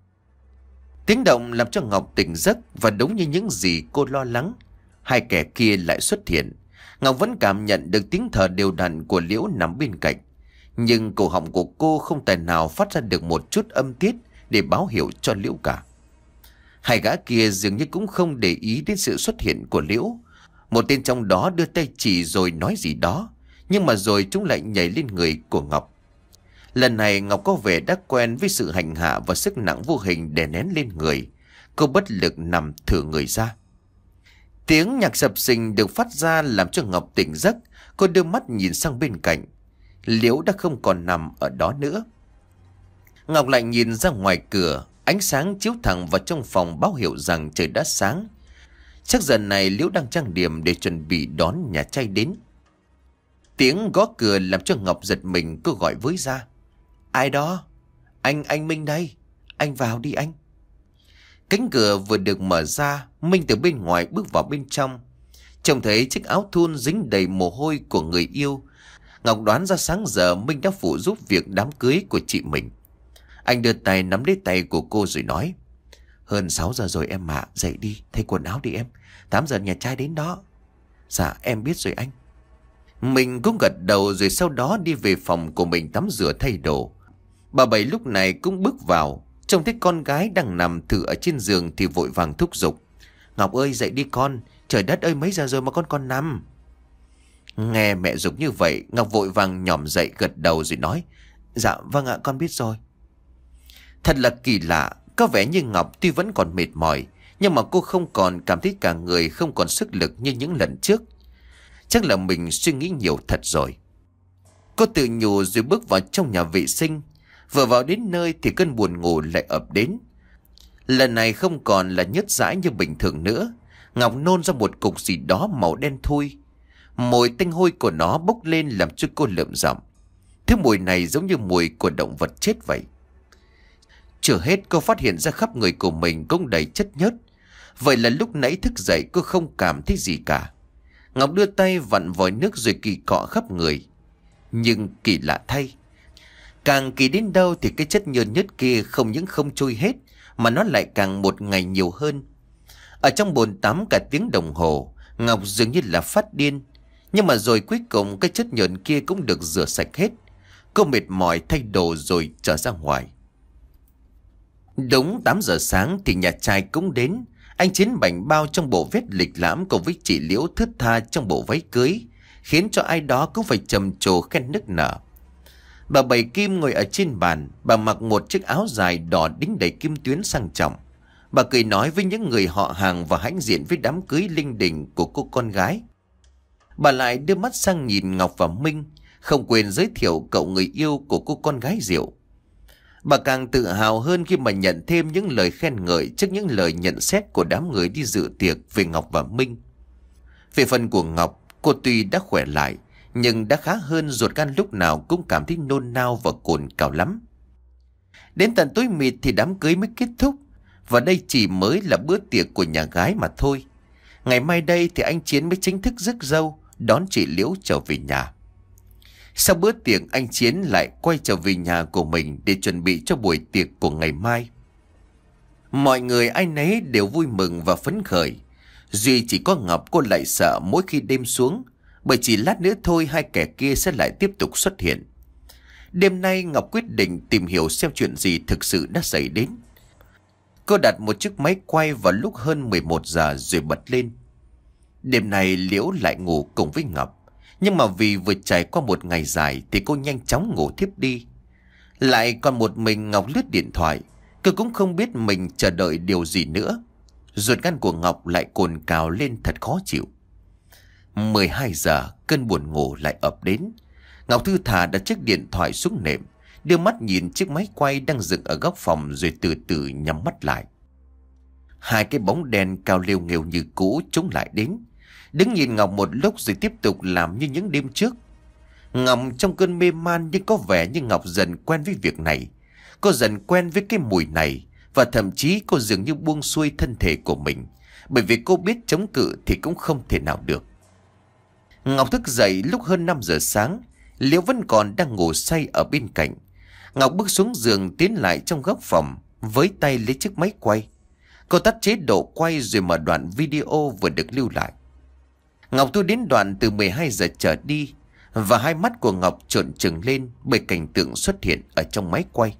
Tiếng động làm cho Ngọc tỉnh giấc, và đúng như những gì cô lo lắng, hai kẻ kia lại xuất hiện. Ngọc vẫn cảm nhận được tiếng thở đều đặn của Liễu nằm bên cạnh. Nhưng cổ họng của cô không tài nào phát ra được một chút âm tiết để báo hiệu cho Liễu cả. Hai gã kia dường như cũng không để ý đến sự xuất hiện của Liễu. Một tên trong đó đưa tay chỉ rồi nói gì đó, nhưng mà rồi chúng lại nhảy lên người của Ngọc. Lần này Ngọc có vẻ đã quen với sự hành hạ và sức nặng vô hình đè nén lên người. Cô bất lực nằm thử người ra. Tiếng nhạc sập sình được phát ra làm cho Ngọc tỉnh giấc. Cô đưa mắt nhìn sang bên cạnh. Liễu đã không còn nằm ở đó nữa. Ngọc lại nhìn ra ngoài cửa. Ánh sáng chiếu thẳng vào trong phòng báo hiệu rằng trời đã sáng. Chắc giờ này Liễu đang trang điểm để chuẩn bị đón nhà trai đến. Tiếng gõ cửa làm cho Ngọc giật mình. Cô gọi với ra. Ai đó? Anh, anh Minh đây. Anh vào đi anh. Cánh cửa vừa được mở ra, Minh từ bên ngoài bước vào bên trong. Trông thấy chiếc áo thun dính đầy mồ hôi của người yêu. Ngọc đoán ra sáng giờ Minh đã phụ giúp việc đám cưới của chị mình. Anh đưa tay nắm lấy tay của cô rồi nói. Hơn sáu giờ rồi em ạ, dậy đi, thay quần áo đi em. Tám giờ nhà trai đến đó. Dạ em biết rồi anh. Mình cũng gật đầu rồi sau đó đi về phòng của mình tắm rửa thay đồ. Bà Bảy lúc này cũng bước vào. Trông thấy con gái đang nằm thử ở trên giường thì vội vàng thúc giục. Ngọc ơi dậy đi con, trời đất ơi mấy giờ rồi mà con còn nằm. Nghe mẹ giục như vậy, Ngọc vội vàng nhỏm dậy gật đầu rồi nói. Dạ vâng ạ, con biết rồi. Thật là kỳ lạ, có vẻ như Ngọc tuy vẫn còn mệt mỏi, nhưng mà cô không còn cảm thấy cả người không còn sức lực như những lần trước. Chắc là mình suy nghĩ nhiều thật rồi. Cô tự nhủ rồi bước vào trong nhà vệ sinh. Vừa vào đến nơi thì cơn buồn ngủ lại ập đến. Lần này không còn là nhớt dãi như bình thường nữa. Ngọc nôn ra một cục gì đó màu đen thui. Mùi tanh hôi của nó bốc lên làm cho cô lợm giọng. Thứ mùi này giống như mùi của động vật chết vậy. Chưa hết cô phát hiện ra khắp người của mình cũng đầy chất nhớt. Vậy là lúc nãy thức dậy cô không cảm thấy gì cả. Ngọc đưa tay vặn vòi nước rồi kỳ cọ khắp người. Nhưng kỳ lạ thay, càng kỳ đến đâu thì cái chất nhờn nhất kia không những không trôi hết, mà nó lại càng một ngày nhiều hơn. Ở trong bồn tắm cả tiếng đồng hồ, Ngọc dường như là phát điên. Nhưng mà rồi cuối cùng cái chất nhờn kia cũng được rửa sạch hết. Cô mệt mỏi thay đồ rồi trở ra ngoài. Đúng tám giờ sáng thì nhà trai cũng đến. Anh Chiến bảnh bao trong bộ vest lịch lãm cùng với chị Liễu thướt tha trong bộ váy cưới, khiến cho ai đó cũng phải trầm trồ khen nức nở. Bà Bảy Kim ngồi ở trên bàn. Bà mặc một chiếc áo dài đỏ đính đầy kim tuyến sang trọng. Bà cười nói với những người họ hàng và hãnh diện với đám cưới linh đình của cô con gái. Bà lại đưa mắt sang nhìn Ngọc và Minh, không quên giới thiệu cậu người yêu của cô con gái Diệu. Bà càng tự hào hơn khi mà nhận thêm những lời khen ngợi trước những lời nhận xét của đám người đi dự tiệc về Ngọc và Minh. Về phần của Ngọc, cô tuy đã khỏe lại, nhưng đã khá hơn, ruột gan lúc nào cũng cảm thấy nôn nao và cồn cào lắm. Đến tận tối mịt thì đám cưới mới kết thúc, và đây chỉ mới là bữa tiệc của nhà gái mà thôi. Ngày mai đây thì anh Chiến mới chính thức rước dâu, đón chị Liễu trở về nhà. Sau bữa tiệc, anh Chiến lại quay trở về nhà của mình để chuẩn bị cho buổi tiệc của ngày mai. Mọi người ai nấy đều vui mừng và phấn khởi. Duy chỉ có Ngọc cô lại sợ mỗi khi đêm xuống, bởi chỉ lát nữa thôi hai kẻ kia sẽ lại tiếp tục xuất hiện. Đêm nay Ngọc quyết định tìm hiểu xem chuyện gì thực sự đã xảy đến. Cô đặt một chiếc máy quay vào lúc hơn mười một giờ rồi bật lên. Đêm nay Liễu lại ngủ cùng với Ngọc. Nhưng mà vì vừa trải qua một ngày dài thì cô nhanh chóng ngủ thiếp đi. Lại còn một mình Ngọc lướt điện thoại. Cô cũng không biết mình chờ đợi điều gì nữa. Ruột gan của Ngọc lại cồn cào lên thật khó chịu. mười hai giờ cơn buồn ngủ lại ập đến. Ngọc thư thả đặt chiếc điện thoại xuống nệm, đưa mắt nhìn chiếc máy quay đang dựng ở góc phòng rồi từ từ nhắm mắt lại. Hai cái bóng đen cao lêu nghêu như cũ chúng lại đến, đứng nhìn Ngọc một lúc rồi tiếp tục làm như những đêm trước. Ngọc trong cơn mê man nhưng có vẻ như Ngọc dần quen với việc này. Cô dần quen với cái mùi này, và thậm chí cô dường như buông xuôi thân thể của mình, bởi vì cô biết chống cự thì cũng không thể nào được. Ngọc thức dậy lúc hơn năm giờ sáng. Liễu vẫn còn đang ngủ say ở bên cạnh. Ngọc bước xuống giường tiến lại trong góc phòng, với tay lấy chiếc máy quay. Cô tắt chế độ quay rồi mở đoạn video vừa được lưu lại. Ngọc thu đến đoạn từ mười hai giờ trở đi, và hai mắt của Ngọc trợn trừng lên bởi cảnh tượng xuất hiện ở trong máy quay.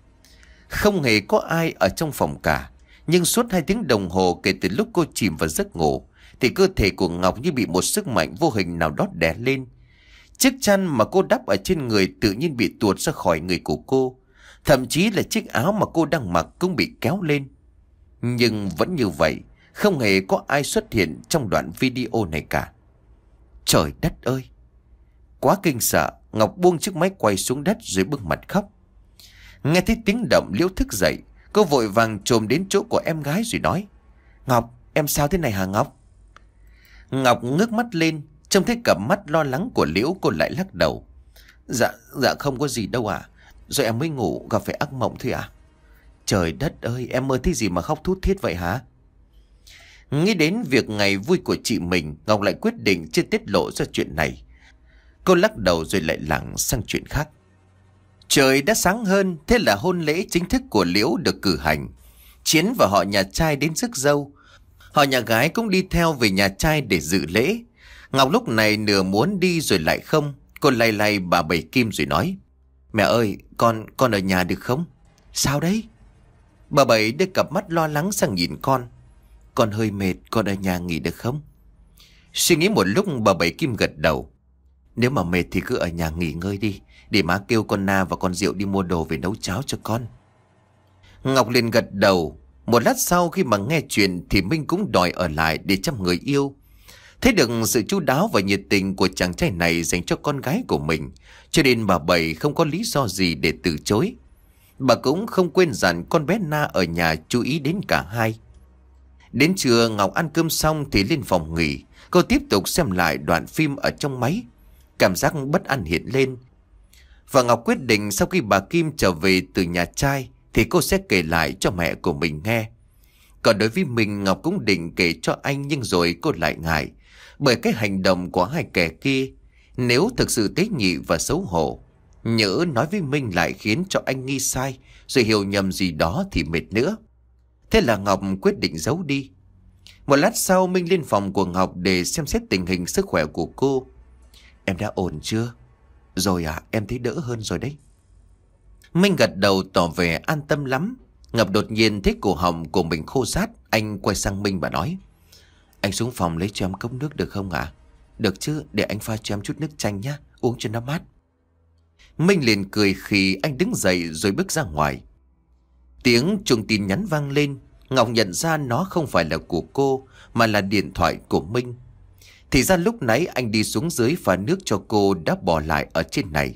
Không hề có ai ở trong phòng cả, nhưng suốt hai tiếng đồng hồ kể từ lúc cô chìm vào giấc ngủ, thì cơ thể của Ngọc như bị một sức mạnh vô hình nào đó đè lên. Chiếc chăn mà cô đắp ở trên người tự nhiên bị tuột ra khỏi người của cô. Thậm chí là chiếc áo mà cô đang mặc cũng bị kéo lên. Nhưng vẫn như vậy, không hề có ai xuất hiện trong đoạn video này cả. Trời đất ơi! Quá kinh sợ, Ngọc buông chiếc máy quay xuống đất rồi bưng mặt khóc. Nghe thấy tiếng động, Liễu thức dậy. Cô vội vàng chồm đến chỗ của em gái rồi nói: Ngọc, em sao thế này hả Ngọc? Ngọc ngước mắt lên, trông thấy cặp mắt lo lắng của Liễu, cô lại lắc đầu. Dạ, dạ không có gì đâu ạ. À. Rồi em mới ngủ gặp phải ác mộng thôi ạ. À? Trời đất ơi, em mơ thấy gì mà khóc thút thít vậy hả? Nghĩ đến việc ngày vui của chị mình, Ngọc lại quyết định chưa tiết lộ ra chuyện này. Cô lắc đầu rồi lại lảng sang chuyện khác. Trời đã sáng hơn, thế là hôn lễ chính thức của Liễu được cử hành. Chiến và họ nhà trai đến rước dâu. Họ nhà gái cũng đi theo về nhà trai để dự lễ. Ngọc lúc này nửa muốn đi rồi lại không. Cô lay lay bà Bảy Kim rồi nói: Mẹ ơi, con, con ở nhà được không? Sao đấy? Bà Bảy đưa cặp mắt lo lắng sang nhìn con. Con hơi mệt, con ở nhà nghỉ được không? Suy nghĩ một lúc bà Bảy Kim gật đầu. Nếu mà mệt thì cứ ở nhà nghỉ ngơi đi, để má kêu con Na và con Diệu đi mua đồ về nấu cháo cho con. Ngọc liền gật đầu. Một lát sau khi mà nghe chuyện thì Minh cũng đòi ở lại để chăm người yêu. Thấy được sự chu đáo và nhiệt tình của chàng trai này dành cho con gái của mình, cho nên bà Bảy không có lý do gì để từ chối. Bà cũng không quên dặn con bé Na ở nhà chú ý đến cả hai. Đến trưa Ngọc ăn cơm xong thì lên phòng nghỉ. Cô tiếp tục xem lại đoạn phim ở trong máy. Cảm giác bất an hiện lên. Và Ngọc quyết định sau khi bà Kim trở về từ nhà trai thì cô sẽ kể lại cho mẹ của mình nghe. Còn đối với mình, Ngọc cũng định kể cho anh, nhưng rồi cô lại ngại bởi cái hành động của hai kẻ kia. Nếu thực sự tế nhị và xấu hổ, nhỡ nói với Minh lại khiến cho anh nghi sai rồi hiểu nhầm gì đó thì mệt nữa. Thế là Ngọc quyết định giấu đi. Một lát sau Minh lên phòng của Ngọc để xem xét tình hình sức khỏe của cô. Em đã ổn chưa? Rồi à, em thấy đỡ hơn rồi đấy. Minh gật đầu tỏ vẻ an tâm lắm. Ngọc đột nhiên thấy cổ họng của mình khô rát. Anh quay sang Minh và nói: Anh xuống phòng lấy cho em cốc nước được không ạ? À? Được chứ, để anh pha cho em chút nước chanh nhé, uống cho nó mát. Minh liền cười khi anh đứng dậy rồi bước ra ngoài. Tiếng chuông tin nhắn vang lên. Ngọc nhận ra nó không phải là của cô mà là điện thoại của Minh. Thì ra lúc nãy anh đi xuống dưới pha nước cho cô đã bỏ lại ở trên này.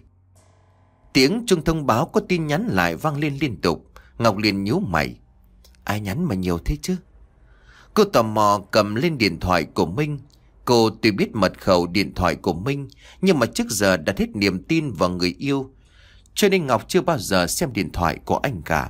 Tiếng chuông thông báo có tin nhắn lại vang lên liên tục. Ngọc liền nhíu mày. Ai nhắn mà nhiều thế chứ? Cô tò mò cầm lên điện thoại của Minh. Cô tuy biết mật khẩu điện thoại của Minh, nhưng mà trước giờ đặt hết niềm tin vào người yêu, cho nên Ngọc chưa bao giờ xem điện thoại của anh cả.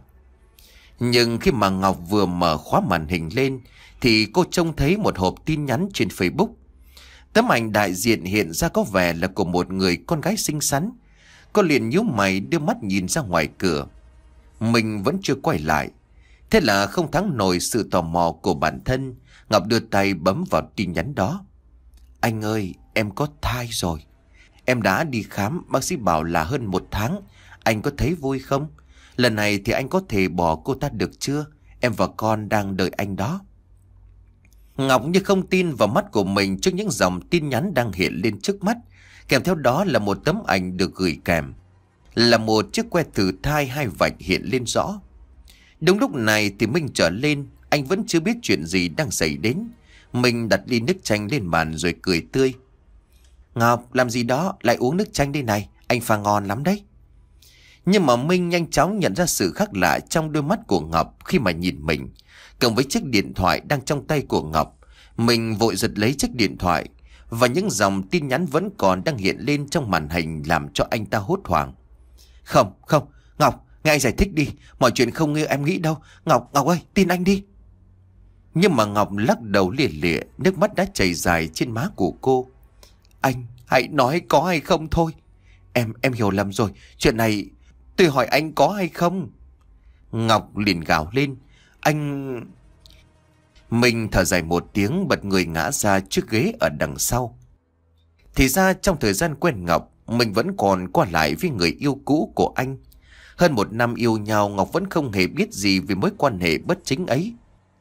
Nhưng khi mà Ngọc vừa mở khóa màn hình lên thì cô trông thấy một hộp tin nhắn trên Facebook. Tấm ảnh đại diện hiện ra có vẻ là của một người con gái xinh xắn. Cô liền nhíu mày đưa mắt nhìn ra ngoài cửa. Mình vẫn chưa quay lại. Thế là không thắng nổi sự tò mò của bản thân, Ngọc đưa tay bấm vào tin nhắn đó. Anh ơi, em có thai rồi. Em đã đi khám, bác sĩ bảo là hơn một tháng. Anh có thấy vui không? Lần này thì anh có thể bỏ cô ta được chưa? Em và con đang đợi anh đó. Ngọc như không tin vào mắt của mình trước những dòng tin nhắn đang hiện lên trước mắt. Kèm theo đó là một tấm ảnh được gửi kèm. Là một chiếc que thử thai hai vạch hiện lên rõ. Đúng lúc này thì Minh trở lên. Anh vẫn chưa biết chuyện gì đang xảy đến. Minh đặt ly nước chanh lên bàn rồi cười tươi. Ngọc, làm gì đó, lại uống nước chanh đây này. Anh pha ngon lắm đấy. Nhưng mà Minh nhanh chóng nhận ra sự khác lạ trong đôi mắt của Ngọc khi mà nhìn mình. Cộng với chiếc điện thoại đang trong tay của Ngọc, mình vội giật lấy chiếc điện thoại. Và những dòng tin nhắn vẫn còn đang hiện lên trong màn hình làm cho anh ta hốt hoảng. Không, không, Ngọc, nghe anh giải thích đi. Mọi chuyện không như em nghĩ đâu. Ngọc, Ngọc ơi, tin anh đi. Nhưng mà Ngọc lắc đầu lìa lịa, nước mắt đã chảy dài trên má của cô. Anh, hãy nói có hay không thôi. Em, em hiểu lầm rồi. Chuyện này, tôi hỏi anh có hay không? Ngọc liền gào lên. Anh... Mình thở dài một tiếng, bật người ngã ra chiếc ghế ở đằng sau. Thì ra trong thời gian quen Ngọc, mình vẫn còn qua lại với người yêu cũ của anh. Hơn một năm yêu nhau, Ngọc vẫn không hề biết gì về mối quan hệ bất chính ấy.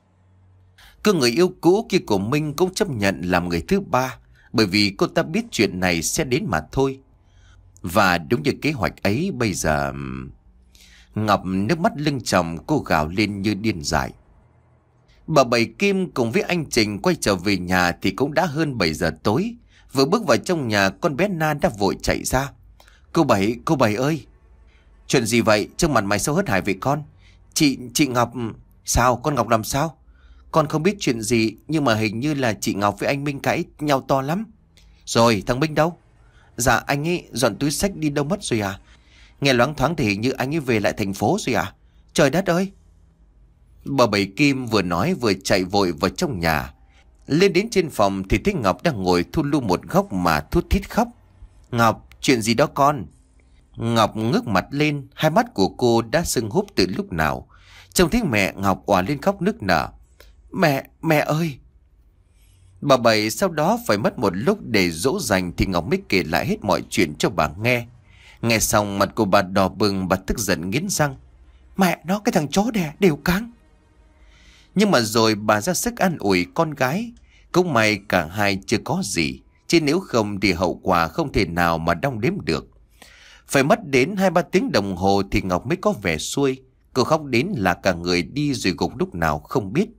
Cứ người yêu cũ kia của Minh cũng chấp nhận làm người thứ ba, bởi vì cô ta biết chuyện này sẽ đến mà thôi. Và đúng như kế hoạch ấy bây giờ... Ngọc nước mắt lưng tròng, cô gào lên như điên dại. Bà Bảy Kim cùng với anh Trình quay trở về nhà thì cũng đã hơn bảy giờ tối. Vừa bước vào trong nhà, con bé Na đã vội chạy ra. Cô Bảy, cô Bảy ơi! Chuyện gì vậy? Trông mặt mày sao hớt hải vậy con? Chị, chị Ngọc... Sao? Con Ngọc làm sao? Con không biết chuyện gì, nhưng mà hình như là chị Ngọc với anh Minh cãi nhau to lắm. Rồi, thằng Minh đâu? Dạ, anh ấy dọn túi xách đi đâu mất rồi à? Nghe loáng thoáng thì hình như anh ấy về lại thành phố rồi à? Trời đất ơi! Bà Bảy Kim vừa nói vừa chạy vội vào trong nhà. Lên đến trên phòng thì thấy Ngọc đang ngồi thu lu một góc mà thút thít khóc. Ngọc, chuyện gì đó con? Ngọc ngước mặt lên, hai mắt của cô đã sưng húp từ lúc nào. Trông thấy mẹ, Ngọc òa lên khóc nức nở. Mẹ, mẹ ơi! Bà Bảy sau đó phải mất một lúc để dỗ dành thì Ngọc mới kể lại hết mọi chuyện cho bà nghe. Nghe xong mặt của bà đỏ bừng, bà tức giận nghiến răng. Mẹ nó, cái thằng chó đẻ đều cáng. Nhưng mà rồi bà ra sức an ủi con gái. Cũng may cả hai chưa có gì, chứ nếu không thì hậu quả không thể nào mà đong đếm được. Phải mất đến hai ba tiếng đồng hồ thì Ngọc mới có vẻ xuôi. Cô khóc đến là cả người đi rồi gục lúc nào không biết.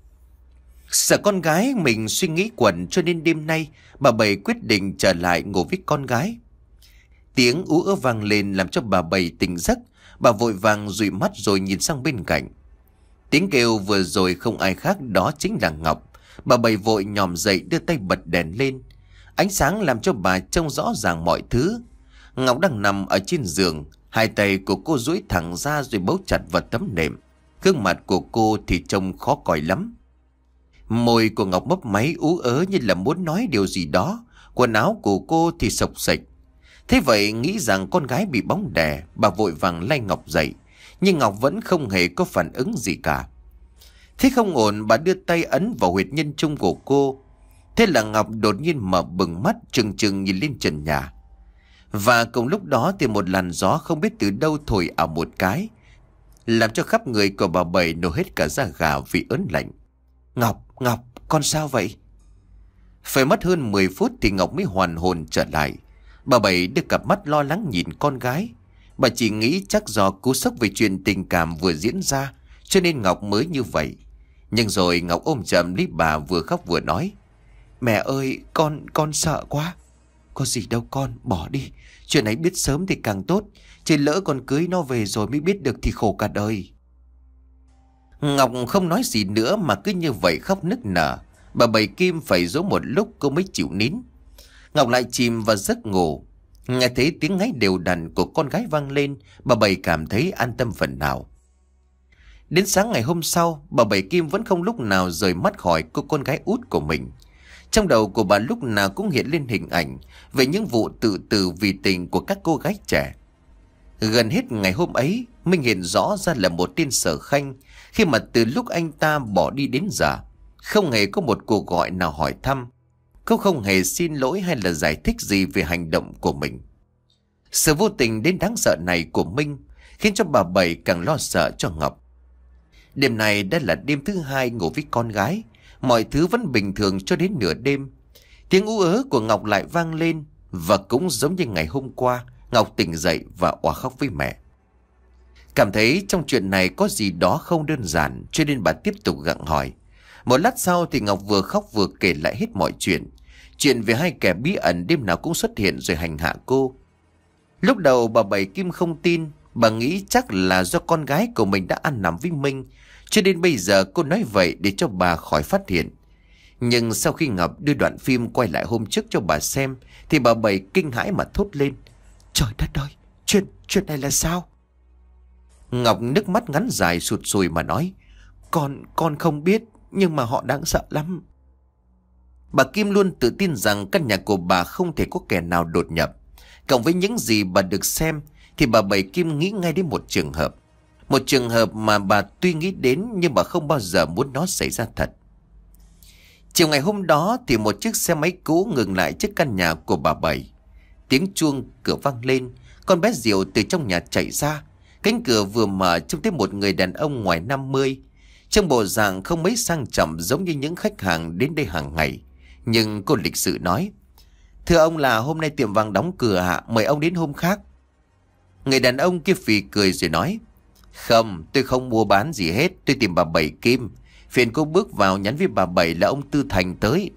Sợ con gái mình suy nghĩ quẩn cho nên đêm nay bà Bảy quyết định trở lại ngủ với con gái. Tiếng ú ớ vang lên làm cho bà Bảy tỉnh giấc. Bà vội vàng dụi mắt rồi nhìn sang bên cạnh. Tiếng kêu vừa rồi không ai khác, đó chính là Ngọc. Bà Bảy vội nhòm dậy đưa tay bật đèn lên. Ánh sáng làm cho bà trông rõ ràng mọi thứ. Ngọc đang nằm ở trên giường, hai tay của cô duỗi thẳng ra rồi bấu chặt vào tấm nệm. Gương mặt của cô thì trông khó coi lắm. Môi của Ngọc mấp máy ú ớ như là muốn nói điều gì đó. Quần áo của cô thì xộc xệch. Thế vậy nghĩ rằng con gái bị bóng đè, bà vội vàng lay Ngọc dậy. Nhưng Ngọc vẫn không hề có phản ứng gì cả. Thế không ổn, bà đưa tay ấn vào huyệt nhân trung của cô. Thế là Ngọc đột nhiên mở bừng mắt, trừng trừng nhìn lên trần nhà. Và cùng lúc đó thì một làn gió không biết từ đâu thổi ảo một cái, làm cho khắp người của bà Bảy nổi hết cả da gà vì ớn lạnh. Ngọc, Ngọc, con sao vậy? Phải mất hơn mười phút thì Ngọc mới hoàn hồn trở lại. Bà Bảy đưa cặp mắt lo lắng nhìn con gái. Bà chỉ nghĩ chắc do cú sốc về chuyện tình cảm vừa diễn ra cho nên Ngọc mới như vậy. Nhưng rồi Ngọc ôm chầm lấy bà vừa khóc vừa nói. Mẹ ơi, con, con sợ quá. Có gì đâu con, bỏ đi. Chuyện ấy biết sớm thì càng tốt. Chứ lỡ con cưới nó về rồi mới biết được thì khổ cả đời. Ngọc không nói gì nữa mà cứ như vậy khóc nức nở. Bà Bảy Kim phải dỗ một lúc cô mới chịu nín. Ngọc lại chìm vào giấc ngủ. Nghe thấy tiếng ngáy đều đặn của con gái vang lên, bà Bảy cảm thấy an tâm phần nào. Đến sáng ngày hôm sau, bà Bảy Kim vẫn không lúc nào rời mắt khỏi cô con gái út của mình. Trong đầu của bà lúc nào cũng hiện lên hình ảnh về những vụ tự tử vì tình của các cô gái trẻ. Gần hết ngày hôm ấy, Minh hiện rõ ra là một tên Sở Khanh, khi mà từ lúc anh ta bỏ đi đến giờ, không hề có một cuộc gọi nào hỏi thăm. Cô không hề xin lỗi hay là giải thích gì về hành động của mình. Sự vô tình đến đáng sợ này của Minh khiến cho bà Bảy càng lo sợ cho Ngọc. Đêm này đã là đêm thứ hai ngủ với con gái. Mọi thứ vẫn bình thường cho đến nửa đêm. Tiếng ú ớ của Ngọc lại vang lên. Và cũng giống như ngày hôm qua, Ngọc tỉnh dậy và òa khóc với mẹ. Cảm thấy trong chuyện này có gì đó không đơn giản, cho nên bà tiếp tục gặng hỏi. Một lát sau thì Ngọc vừa khóc vừa kể lại hết mọi chuyện. Chuyện về hai kẻ bí ẩn đêm nào cũng xuất hiện rồi hành hạ cô. Lúc đầu bà Bảy Kim không tin. Bà nghĩ chắc là do con gái của mình đã ăn nằm với Minh, cho nên bây giờ cô nói vậy để cho bà khỏi phát hiện. Nhưng sau khi Ngọc đưa đoạn phim quay lại hôm trước cho bà xem, thì bà Bảy kinh hãi mà thốt lên. Trời đất ơi, chuyện, chuyện này là sao? Ngọc nước mắt ngắn dài sụt sùi mà nói. Con, con không biết, nhưng mà họ đáng sợ lắm. Bà Kim luôn tự tin rằng căn nhà của bà không thể có kẻ nào đột nhập. Cộng với những gì bà được xem thì bà Bảy Kim nghĩ ngay đến một trường hợp. Một trường hợp mà bà tuy nghĩ đến nhưng bà không bao giờ muốn nó xảy ra thật. Chiều ngày hôm đó thì một chiếc xe máy cũ ngừng lại trước căn nhà của bà Bảy. Tiếng chuông cửa vang lên, con bé Diệu từ trong nhà chạy ra. Cánh cửa vừa mở trông thấy một người đàn ông ngoài năm mươi. Trong bộ dạng không mấy sang trọng giống như những khách hàng đến đây hàng ngày. Nhưng cô lịch sự nói: "Thưa ông, là hôm nay tiệm vàng đóng cửa ạ, mời ông đến hôm khác." Người đàn ông kia phì cười rồi nói: "Không, tôi không mua bán gì hết, tôi tìm bà Bảy Kim. Phiền cô bước vào nhắn với bà Bảy là ông Tư Thành tới."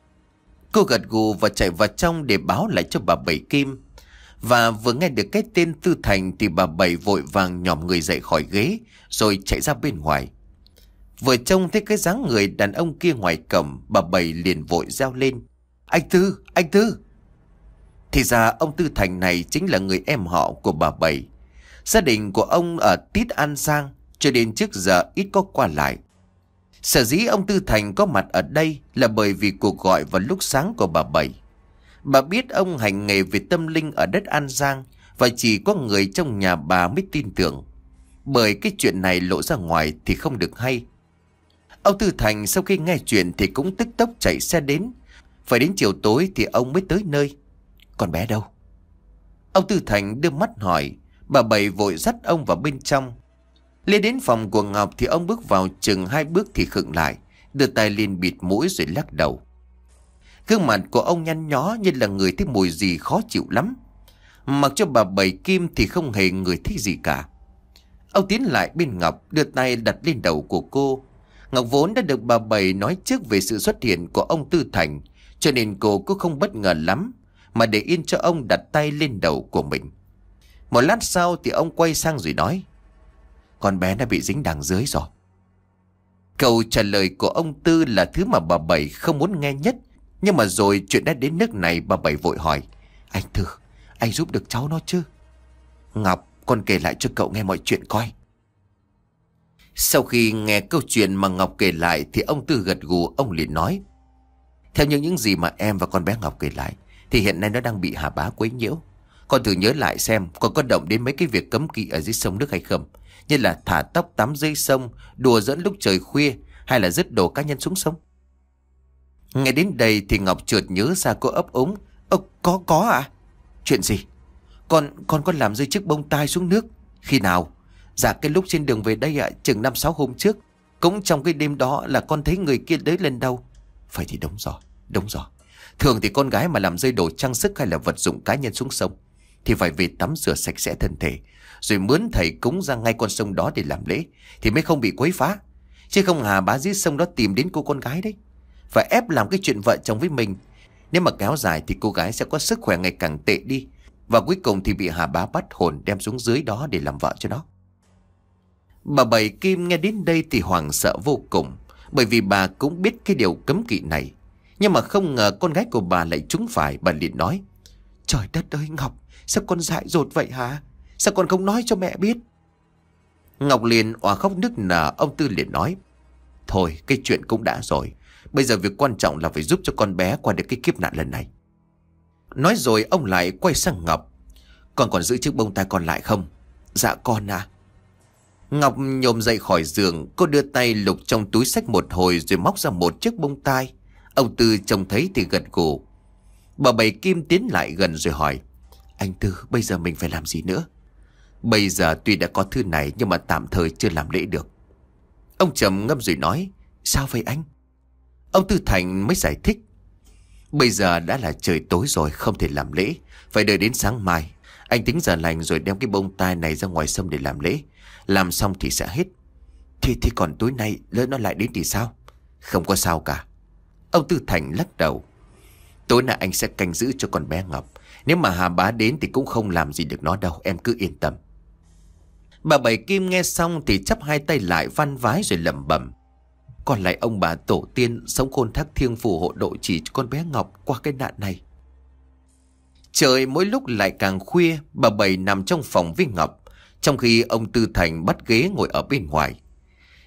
Cô gật gù và chạy vào trong để báo lại cho bà Bảy Kim. Và vừa nghe được cái tên Tư Thành thì bà Bảy vội vàng nhòm người dậy khỏi ghế rồi chạy ra bên ngoài. Vừa trông thấy cái dáng người đàn ông kia ngoài cổng, bà Bảy liền vội reo lên: "Anh Tư, anh Tư!" Thì ra ông Tư Thành này chính là người em họ của bà Bảy. Gia đình của ông ở tít An Giang, cho đến trước giờ ít có qua lại. Sở dĩ ông Tư Thành có mặt ở đây là bởi vì cuộc gọi vào lúc sáng của bà Bảy. Bà biết ông hành nghề về tâm linh ở đất An Giang và chỉ có người trong nhà bà mới tin tưởng. Bởi cái chuyện này lộ ra ngoài thì không được hay. Ông Tư Thành sau khi nghe chuyện thì cũng tức tốc chạy xe đến. Phải đến chiều tối thì ông mới tới nơi. "Con bé đâu?" Ông Tư Thành đưa mắt hỏi. Bà Bảy vội dắt ông vào bên trong. Lên đến phòng của Ngọc thì ông bước vào chừng hai bước thì khựng lại, đưa tay lên bịt mũi rồi lắc đầu. Gương mặt của ông nhăn nhó như là người thấy mùi gì khó chịu lắm. Mặc cho bà Bảy Kim thì không hề người thích gì cả. Ông tiến lại bên Ngọc, đưa tay đặt lên đầu của cô. Ngọc vốn đã được bà Bảy nói trước về sự xuất hiện của ông Tư Thành, cho nên cô cũng không bất ngờ lắm, mà để yên cho ông đặt tay lên đầu của mình. Một lát sau thì ông quay sang rồi nói: "Con bé đã bị dính đằng dưới rồi." Câu trả lời của ông Tư là thứ mà bà Bảy không muốn nghe nhất. Nhưng mà rồi chuyện đã đến nước này, bà Bảy vội hỏi: "Anh Tư, anh giúp được cháu nó chứ?" "Ngọc, con kể lại cho cậu nghe mọi chuyện coi." Sau khi nghe câu chuyện mà Ngọc kể lại thì ông Tư gật gù, ông liền nói: "Theo như những gì mà em và con bé Ngọc kể lại thì hiện nay nó đang bị Hà Bá quấy nhiễu. Con thử nhớ lại xem con có động đến mấy cái việc cấm kỵ ở dưới sông nước hay không, như là thả tóc tắm dưới sông, đùa giỡn lúc trời khuya, hay là dứt đồ cá nhân xuống sông." Nghe đến đây thì Ngọc chợt nhớ ra, cô ấp úng: "Ơ, có có à? Chuyện gì? Con con có làm rơi chiếc bông tai xuống nước. Khi nào?" "Dạ cái lúc trên đường về đây ạ, à, chừng năm sáu hôm trước. Cũng trong cái đêm đó là con thấy người kia tới lần đầu." "Phải thì đúng rồi, đúng rồi. Thường thì con gái mà làm rơi đồ trang sức hay là vật dụng cá nhân xuống sông thì phải về tắm rửa sạch sẽ thân thể, rồi mướn thầy cúng ra ngay con sông đó để làm lễ thì mới không bị quấy phá. Chứ không Hà Bá dưới sông đó tìm đến cô con gái đấy và ép làm cái chuyện vợ chồng với mình. Nếu mà kéo dài thì cô gái sẽ có sức khỏe ngày càng tệ đi, và cuối cùng thì bị Hà Bá bắt hồn đem xuống dưới đó để làm vợ cho nó." Bà Bảy Kim nghe đến đây thì hoảng sợ vô cùng, bởi vì bà cũng biết cái điều cấm kỵ này. Nhưng mà không ngờ con gái của bà lại trúng phải. Bà liền nói: "Trời đất ơi Ngọc, sao con dại dột vậy hả? Sao con không nói cho mẹ biết?" Ngọc liền òa khóc nức nở. Ông Tư liền nói: "Thôi cái chuyện cũng đã rồi, bây giờ việc quan trọng là phải giúp cho con bé qua được cái kiếp nạn lần này." Nói rồi ông lại quay sang Ngọc: "Con còn giữ chiếc bông tai còn lại không?" "Dạ con à." Ngọc nhổm dậy khỏi giường, cô đưa tay lục trong túi xách một hồi rồi móc ra một chiếc bông tai. Ông Tư trông thấy thì gật gù. Bà Bảy Kim tiến lại gần rồi hỏi: "Anh Tư, bây giờ mình phải làm gì nữa?" "Bây giờ tuy đã có thư này nhưng mà tạm thời chưa làm lễ được." Ông trầm ngâm rồi nói: "Sao vậy anh?" Ông Tư Thành mới giải thích: "Bây giờ đã là trời tối rồi, không thể làm lễ, phải đợi đến sáng mai. Anh tính giờ lành rồi đem cái bông tai này ra ngoài sông để làm lễ. Làm xong thì sẽ hết." Thì thì còn tối nay lỡ nó lại đến thì sao?" "Không có sao cả." Ông Tư Thành lắc đầu: "Tối nay anh sẽ canh giữ cho con bé Ngọc. Nếu mà Hà Bá đến thì cũng không làm gì được nó đâu, em cứ yên tâm." Bà Bảy Kim nghe xong thì chắp hai tay lại van vái rồi lẩm bẩm: "Còn lại ông bà tổ tiên sống khôn thác thiêng phù hộ độ trì cho con bé Ngọc qua cái nạn này." Trời mỗi lúc lại càng khuya. Bà Bảy nằm trong phòng với Ngọc, trong khi ông Tư Thành bắt ghế ngồi ở bên ngoài.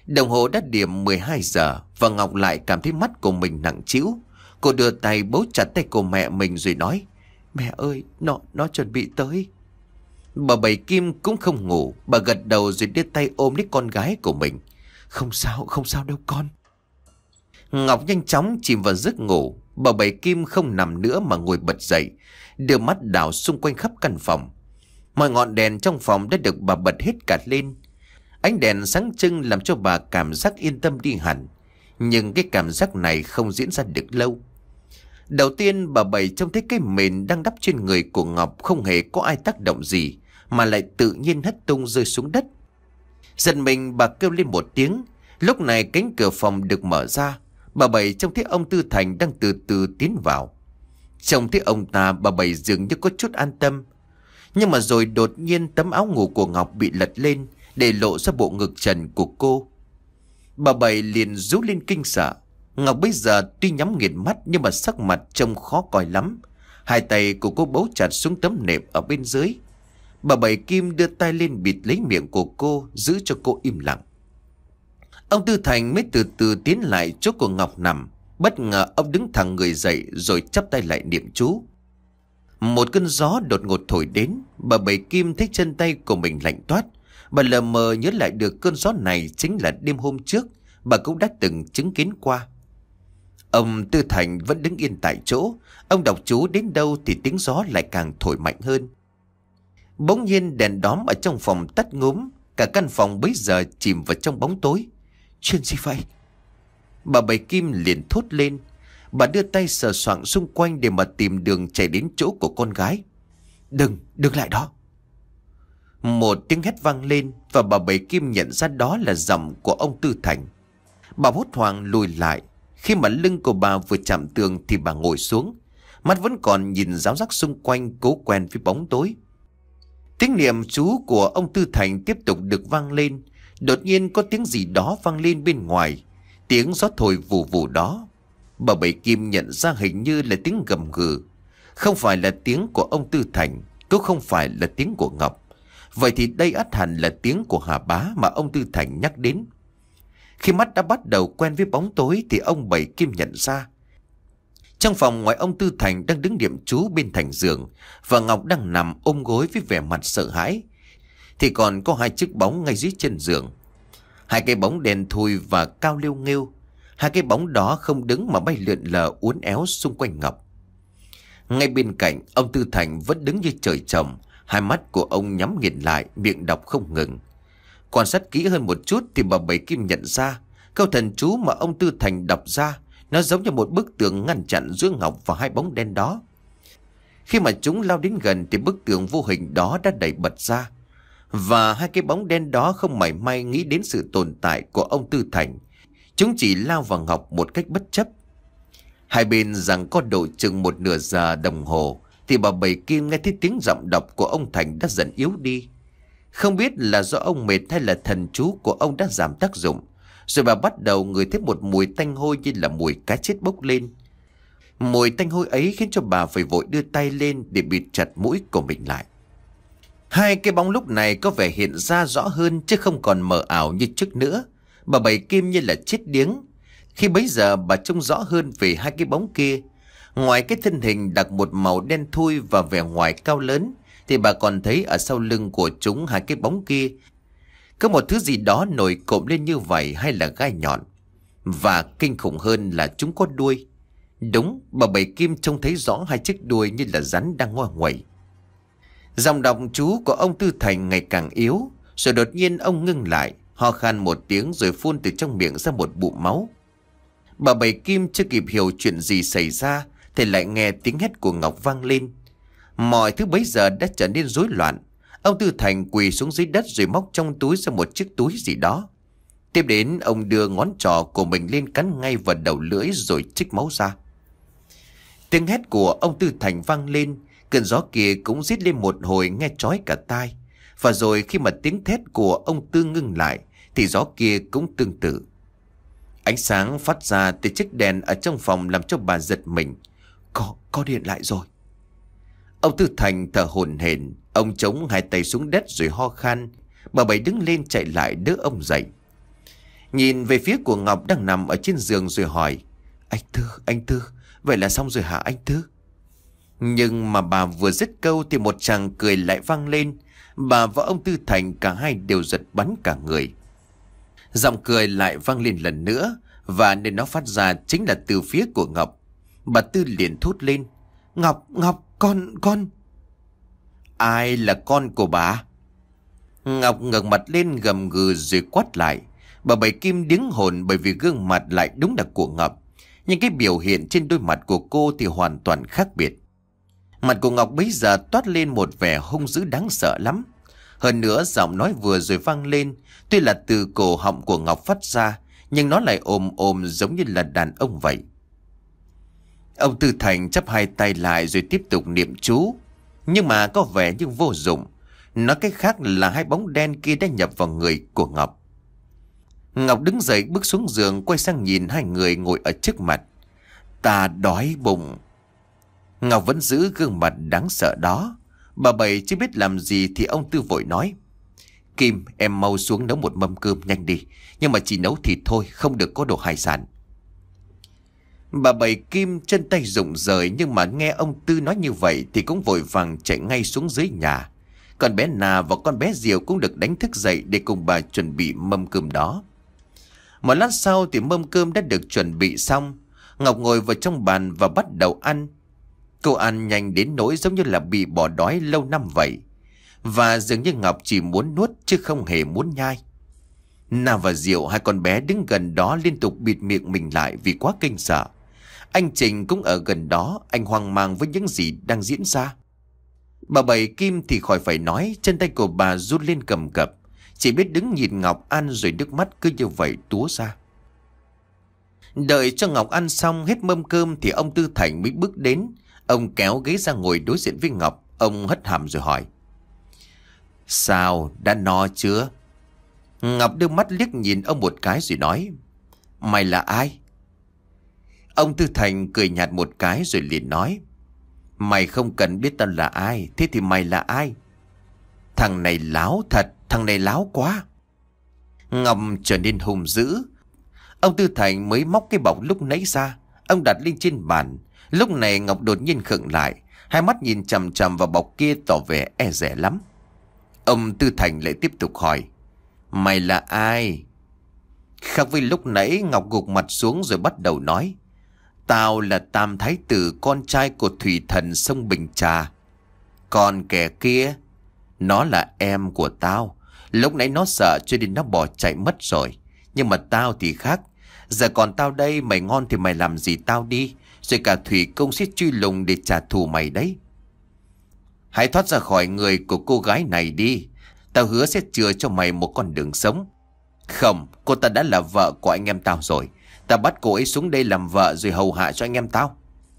Đồng hồ đã điểm mười hai giờ và Ngọc lại cảm thấy mắt của mình nặng trĩu. Cô đưa tay bấu chặt tay của mẹ mình rồi nói: "Mẹ ơi, nó nó chuẩn bị tới." Bà Bảy Kim cũng không ngủ. Bà gật đầu rồi đưa tay ôm lấy con gái của mình. "Không sao, không sao đâu con." Ngọc nhanh chóng chìm vào giấc ngủ. Bà Bảy Kim không nằm nữa mà ngồi bật dậy, đưa mắt đảo xung quanh khắp căn phòng. Mọi ngọn đèn trong phòng đã được bà bật hết cả lên. Ánh đèn sáng trưng làm cho bà cảm giác yên tâm đi hẳn. Nhưng cái cảm giác này không diễn ra được lâu. Đầu tiên bà Bảy trông thấy cái mền đang đắp trên người của Ngọc không hề có ai tác động gì, mà lại tự nhiên hất tung rơi xuống đất. Giật mình bà kêu lên một tiếng. Lúc này cánh cửa phòng được mở ra. Bà Bảy trông thấy ông Tư Thành đang từ từ tiến vào. Trông thấy ông ta, bà Bảy dường như có chút an tâm. Nhưng mà rồi đột nhiên tấm áo ngủ của Ngọc bị lật lên, để lộ ra bộ ngực trần của cô. Bà Bảy liền rú lên kinh sợ. Ngọc bây giờ tuy nhắm nghiền mắt nhưng mà sắc mặt trông khó coi lắm. Hai tay của cô bấu chặt xuống tấm nệm ở bên dưới. Bà Bảy Kim đưa tay lên bịt lấy miệng của cô, giữ cho cô im lặng. Ông Tư Thành mới từ từ tiến lại chỗ của Ngọc nằm. Bất ngờ ông đứng thẳng người dậy rồi chắp tay lại niệm chú. Một cơn gió đột ngột thổi đến. Bà Bảy Kim thấy chân tay của mình lạnh toát. Bà lờ mờ nhớ lại được cơn gió này chính là đêm hôm trước bà cũng đã từng chứng kiến qua. Ông Tư Thành vẫn đứng yên tại chỗ. Ông đọc chú đến đâu thì tiếng gió lại càng thổi mạnh hơn. Bỗng nhiên đèn đóm ở trong phòng tắt ngúm. Cả căn phòng bấy giờ chìm vào trong bóng tối. Chuyện gì vậy? Bà Bảy Kim liền thốt lên. Bà đưa tay sờ soạng xung quanh để mà tìm đường chạy đến chỗ của con gái. Đừng, đừng lại đó. Một tiếng hét vang lên và bà Bảy Kim nhận ra đó là giọng của ông Tư Thành. Bà hốt hoảng lùi lại. Khi mà lưng của bà vừa chạm tường thì bà ngồi xuống. Mắt vẫn còn nhìn ráo rác xung quanh, cố quen với bóng tối. Tiếng niệm chú của ông Tư Thành tiếp tục được vang lên. Đột nhiên có tiếng gì đó vang lên bên ngoài. Tiếng gió thổi vù vù đó. Bà Bảy Kim nhận ra hình như là tiếng gầm gừ. Không phải là tiếng của ông Tư Thành, cũng không phải là tiếng của Ngọc. Vậy thì đây ắt hẳn là tiếng của Hà Bá mà ông Tư Thành nhắc đến. Khi mắt đã bắt đầu quen với bóng tối thì ông Bảy Kim nhận ra. Trong phòng, ngoài ông Tư Thành đang đứng niệm chú bên thành giường và Ngọc đang nằm ôm gối với vẻ mặt sợ hãi, thì còn có hai chiếc bóng ngay dưới chân giường. Hai cái bóng đen thui và cao liêu nghêu. Hai cái bóng đó không đứng mà bay lượn lờ uốn éo xung quanh Ngọc. Ngay bên cạnh, ông Tư Thành vẫn đứng như trời trồng. Hai mắt của ông nhắm nghiền lại, miệng đọc không ngừng. Quan sát kỹ hơn một chút thì bà Bảy Kim nhận ra câu thần chú mà ông Tư Thành đọc ra, nó giống như một bức tường ngăn chặn giữa Ngọc và hai bóng đen đó. Khi mà chúng lao đến gần thì bức tường vô hình đó đã đẩy bật ra. Và hai cái bóng đen đó không mảy may nghĩ đến sự tồn tại của ông Tư Thành. Chúng chỉ lao vào Ngọc một cách bất chấp. Hai bên rằng có độ chừng một nửa giờ đồng hồ thì bà Bảy Kim nghe thấy tiếng giọng đọc của ông Thành đã dần yếu đi. Không biết là do ông mệt hay là thần chú của ông đã giảm tác dụng. Rồi bà bắt đầu ngửi thấy một mùi tanh hôi như là mùi cá chết bốc lên. Mùi tanh hôi ấy khiến cho bà phải vội đưa tay lên để bịt chặt mũi của mình lại. Hai cái bóng lúc này có vẻ hiện ra rõ hơn chứ không còn mờ ảo như trước nữa. Bà Bảy Kim như là chết điếng. Khi bấy giờ bà trông rõ hơn về hai cái bóng kia. Ngoài cái thân hình đặc một màu đen thui và vẻ ngoài cao lớn, thì bà còn thấy ở sau lưng của chúng hai cái bóng kia có một thứ gì đó nổi cộm lên như vậy, hay là gai nhọn. Và kinh khủng hơn là chúng có đuôi. Đúng, bà Bảy Kim trông thấy rõ hai chiếc đuôi như là rắn đang ngoa nguậy. Giọng đọc chú của ông Tư Thành ngày càng yếu. Rồi đột nhiên ông ngưng lại, ho khan một tiếng rồi phun từ trong miệng ra một bụng máu. Bà Bảy Kim chưa kịp hiểu chuyện gì xảy ra thì lại nghe tiếng hét của Ngọc vang lên. Mọi thứ bấy giờ đã trở nên rối loạn. Ông Tư Thành quỳ xuống dưới đất rồi móc trong túi ra một chiếc túi gì đó. Tiếp đến ông đưa ngón trỏ của mình lên cắn ngay vào đầu lưỡi rồi trích máu ra. Tiếng hét của ông Tư Thành vang lên. Cơn gió kia cũng rít lên một hồi nghe chói cả tai. Và rồi khi mà tiếng thét của ông Tư ngưng lại thì gió kia cũng tương tự. Ánh sáng phát ra từ chiếc đèn ở trong phòng làm cho bà giật mình. Có, có điện lại rồi. Ông Tư Thành thở hổn hển. Ông chống hai tay xuống đất rồi ho khan. Bà Bảy đứng lên chạy lại đỡ ông dậy. Nhìn về phía của Ngọc đang nằm ở trên giường rồi hỏi: Anh Tư, anh Tư, vậy là xong rồi hả anh Tư? Nhưng mà bà vừa dứt câu thì một tràng cười lại vang lên. Bà và ông Tư Thành cả hai đều giật bắn cả người. Giọng cười lại vang lên lần nữa, và nơi nó phát ra chính là từ phía của Ngọc. Bà Tư liền thốt lên: Ngọc, Ngọc, con, con. Ai là con của bà? Ngọc ngẩng mặt lên gầm gừ rồi quát lại. Bà Bảy Kim điếng hồn bởi vì gương mặt lại đúng là của Ngọc, nhưng cái biểu hiện trên đôi mặt của cô thì hoàn toàn khác biệt. Mặt của Ngọc bấy giờ toát lên một vẻ hung dữ đáng sợ lắm. Hơn nữa giọng nói vừa rồi vang lên, tuy là từ cổ họng của Ngọc phát ra, nhưng nó lại ồm ồm giống như là đàn ông vậy. Ông Tư Thành chắp hai tay lại rồi tiếp tục niệm chú, nhưng mà có vẻ như vô dụng. Nói cách khác là hai bóng đen kia đã nhập vào người của Ngọc. Ngọc đứng dậy bước xuống giường, quay sang nhìn hai người ngồi ở trước mặt. Ta đói bụng. Ngọc vẫn giữ gương mặt đáng sợ đó. Bà Bảy chưa biết làm gì thì ông Tư vội nói: Kim, em mau xuống nấu một mâm cơm nhanh đi, nhưng mà chỉ nấu thịt thôi, không được có đồ hải sản. Bà Bảy Kim chân tay rụng rời, nhưng mà nghe ông Tư nói như vậy thì cũng vội vàng chạy ngay xuống dưới nhà. Còn bé Na và con bé Diệu cũng được đánh thức dậy để cùng bà chuẩn bị mâm cơm đó. Một lát sau thì mâm cơm đã được chuẩn bị xong. Ngọc ngồi vào trong bàn và bắt đầu ăn. Cô ăn nhanh đến nỗi giống như là bị bỏ đói lâu năm vậy. Và dường như Ngọc chỉ muốn nuốt chứ không hề muốn nhai. Na và Diệu, hai con bé đứng gần đó liên tục bịt miệng mình lại vì quá kinh sợ. Anh Trình cũng ở gần đó, anh hoang mang với những gì đang diễn ra. Bà Bảy Kim thì khỏi phải nói, chân tay của bà run lên cầm cập, chỉ biết đứng nhìn Ngọc ăn rồi nước mắt cứ như vậy túa ra. Đợi cho Ngọc ăn xong hết mâm cơm thì ông Tư Thành mới bước đến. Ông kéo ghế ra ngồi đối diện với Ngọc. Ông hất hàm rồi hỏi: Sao, đã no chưa? Ngọc đưa mắt liếc nhìn ông một cái rồi nói: Mày là ai? Ông Tư Thành cười nhạt một cái rồi liền nói: Mày không cần biết tao là ai. Thế thì mày là ai? Thằng này láo thật, thằng này láo quá. Ngọc trở nên hung dữ. Ông Tư Thành mới móc cái bọc lúc nãy ra. Ông đặt lên trên bàn. Lúc này Ngọc đột nhiên khựng lại, hai mắt nhìn chằm chằm vào bọc kia tỏ vẻ e dè lắm. Ông Tư Thành lại tiếp tục hỏi: Mày là ai? Khác với lúc nãy, Ngọc gục mặt xuống rồi bắt đầu nói: Tao là Tam Thái Tử, con trai của thủy thần sông Bình Trà. Còn kẻ kia, nó là em của tao. Lúc nãy nó sợ cho nên nó bỏ chạy mất rồi. Nhưng mà tao thì khác. Giờ còn tao đây, mày ngon thì mày làm gì tao đi. Rồi cả thủy công sẽ truy lùng để trả thù mày đấy. Hãy thoát ra khỏi người của cô gái này đi. Tao hứa sẽ chừa cho mày một con đường sống. Không, cô ta đã là vợ của anh em tao rồi. Tao bắt cô ấy xuống đây làm vợ rồi hầu hạ cho anh em tao.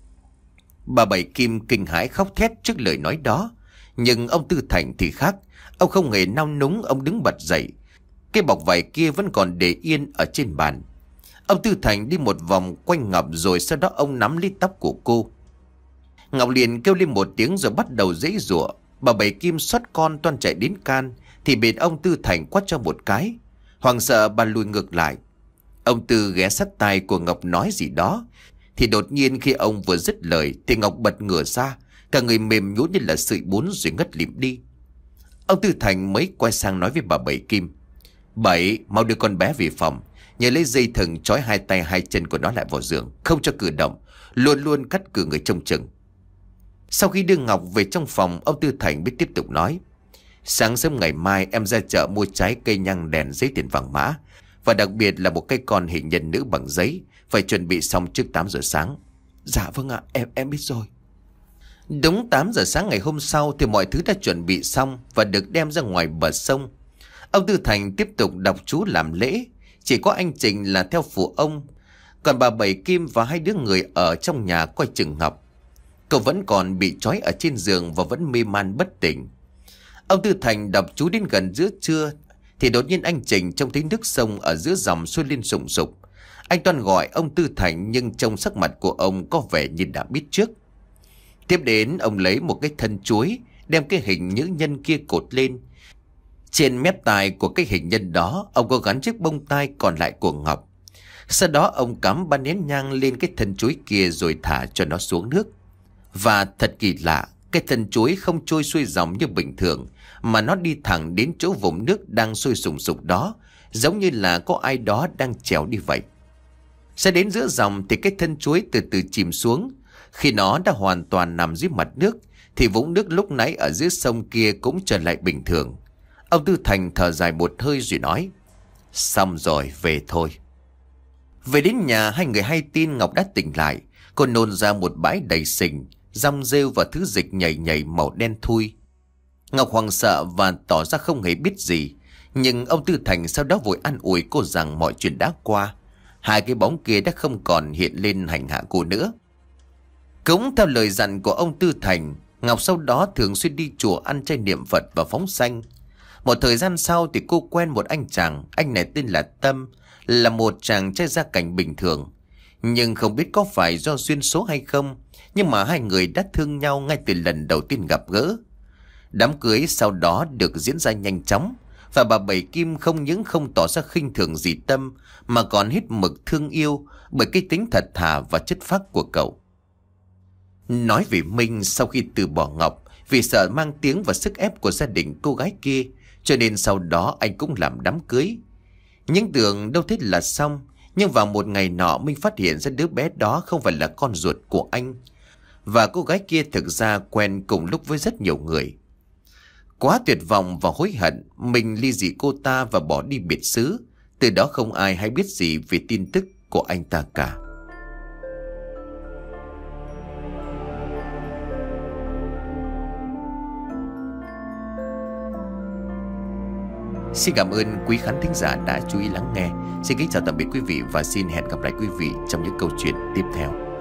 Bà Bảy Kim kinh hãi khóc thét trước lời nói đó. Nhưng ông Tư Thành thì khác. Ông không hề nao núng, ông đứng bật dậy. Cái bọc vải kia vẫn còn để yên ở trên bàn. Ông Tư Thành đi một vòng quanh Ngọc rồi sau đó ông nắm lấy tóc của cô. Ngọc liền kêu lên một tiếng rồi bắt đầu giãy giụa. Bà Bảy Kim xuất con toan chạy đến can thì bị ông Tư Thành quát cho một cái. Hoảng sợ bà lùi ngược lại. Ông Tư ghé sát tai của Ngọc nói gì đó. Thì đột nhiên khi ông vừa dứt lời thì Ngọc bật ngửa ra, cả người mềm nhũn như là sợi bún rồi ngất lịm đi. Ông Tư Thành mới quay sang nói với bà Bảy Kim: Bảy, mau đưa con bé về phòng. Nhớ lấy dây thừng trói hai tay hai chân của nó lại vào giường, không cho cử động, luôn luôn cắt cử người trông chừng. Sau khi đưa Ngọc về trong phòng, ông Tư Thành biết tiếp tục nói: Sáng sớm ngày mai em ra chợ mua trái cây, nhang đèn, giấy tiền vàng mã, và đặc biệt là một cái con hình nhân nữ bằng giấy. Phải chuẩn bị xong trước tám giờ sáng. Dạ vâng ạ, em em biết rồi. Đúng tám giờ sáng ngày hôm sau thì mọi thứ đã chuẩn bị xong và được đem ra ngoài bờ sông. Ông Tư Thành tiếp tục đọc chú làm lễ. Chỉ có anh Trình là theo phụ ông. Còn bà Bảy Kim và hai đứa người ở trong nhà coi chừng Ngọc. Cậu vẫn còn bị trói ở trên giường và vẫn mê man bất tỉnh. Ông Tư Thành đọc chú đến gần giữa trưa thì đột nhiên anh Trình trông thấy nước sông ở giữa dòng sôi lên sùng sục. Anh toan gọi ông Tư Thành nhưng trong sắc mặt của ông có vẻ như đã biết trước. Tiếp đến ông lấy một cái thân chuối, đem cái hình nữ nhân kia cột lên. Trên mép tai của cái hình nhân đó, ông có gắn chiếc bông tai còn lại của Ngọc. Sau đó ông cắm ba nén nhang lên cái thân chuối kia rồi thả cho nó xuống nước. Và thật kỳ lạ, cái thân chuối không trôi xuôi dòng như bình thường, mà nó đi thẳng đến chỗ vùng nước đang sôi sùng sục đó, giống như là có ai đó đang trèo đi vậy. Sẽ đến giữa dòng thì cái thân chuối từ từ chìm xuống. Khi nó đã hoàn toàn nằm dưới mặt nước thì vũng nước lúc nãy ở dưới sông kia cũng trở lại bình thường. Ông Tư Thành thở dài một hơi rồi nói: xong rồi, về thôi. Về đến nhà, hai người hay tin Ngọc đã tỉnh lại. Cô nôn ra một bãi đầy sình, rong rêu và thứ dịch nhầy nhầy màu đen thui. Ngọc hoảng sợ và tỏ ra không hề biết gì. Nhưng ông Tư Thành sau đó vội an ủi cô rằng mọi chuyện đã qua. Hai cái bóng kia đã không còn hiện lên hành hạ cô nữa. Cũng theo lời dặn của ông Tư Thành, Ngọc sau đó thường xuyên đi chùa ăn chay niệm Phật và phóng sanh. Một thời gian sau thì cô quen một anh chàng. Anh này tên là Tâm, là một chàng trai gia cảnh bình thường. Nhưng không biết có phải do duyên số hay không, nhưng mà hai người đã thương nhau ngay từ lần đầu tiên gặp gỡ. Đám cưới sau đó được diễn ra nhanh chóng, và bà Bảy Kim không những không tỏ ra khinh thường gì Tâm, mà còn hết mực thương yêu bởi cái tính thật thà và chất phác của cậu. Nói về Minh, sau khi từ bỏ Ngọc vì sợ mang tiếng và sức ép của gia đình cô gái kia, cho nên sau đó anh cũng làm đám cưới. Nhưng tưởng đâu thế là xong, nhưng vào một ngày nọ Minh phát hiện ra đứa bé đó không phải là con ruột của anh, và cô gái kia thực ra quen cùng lúc với rất nhiều người. Quá tuyệt vọng và hối hận, Minh ly dị cô ta và bỏ đi biệt xứ. Từ đó không ai hay biết gì về tin tức của anh ta cả. Xin cảm ơn quý khán thính giả đã chú ý lắng nghe. Xin kính chào tạm biệt quý vị và xin hẹn gặp lại quý vị trong những câu chuyện tiếp theo.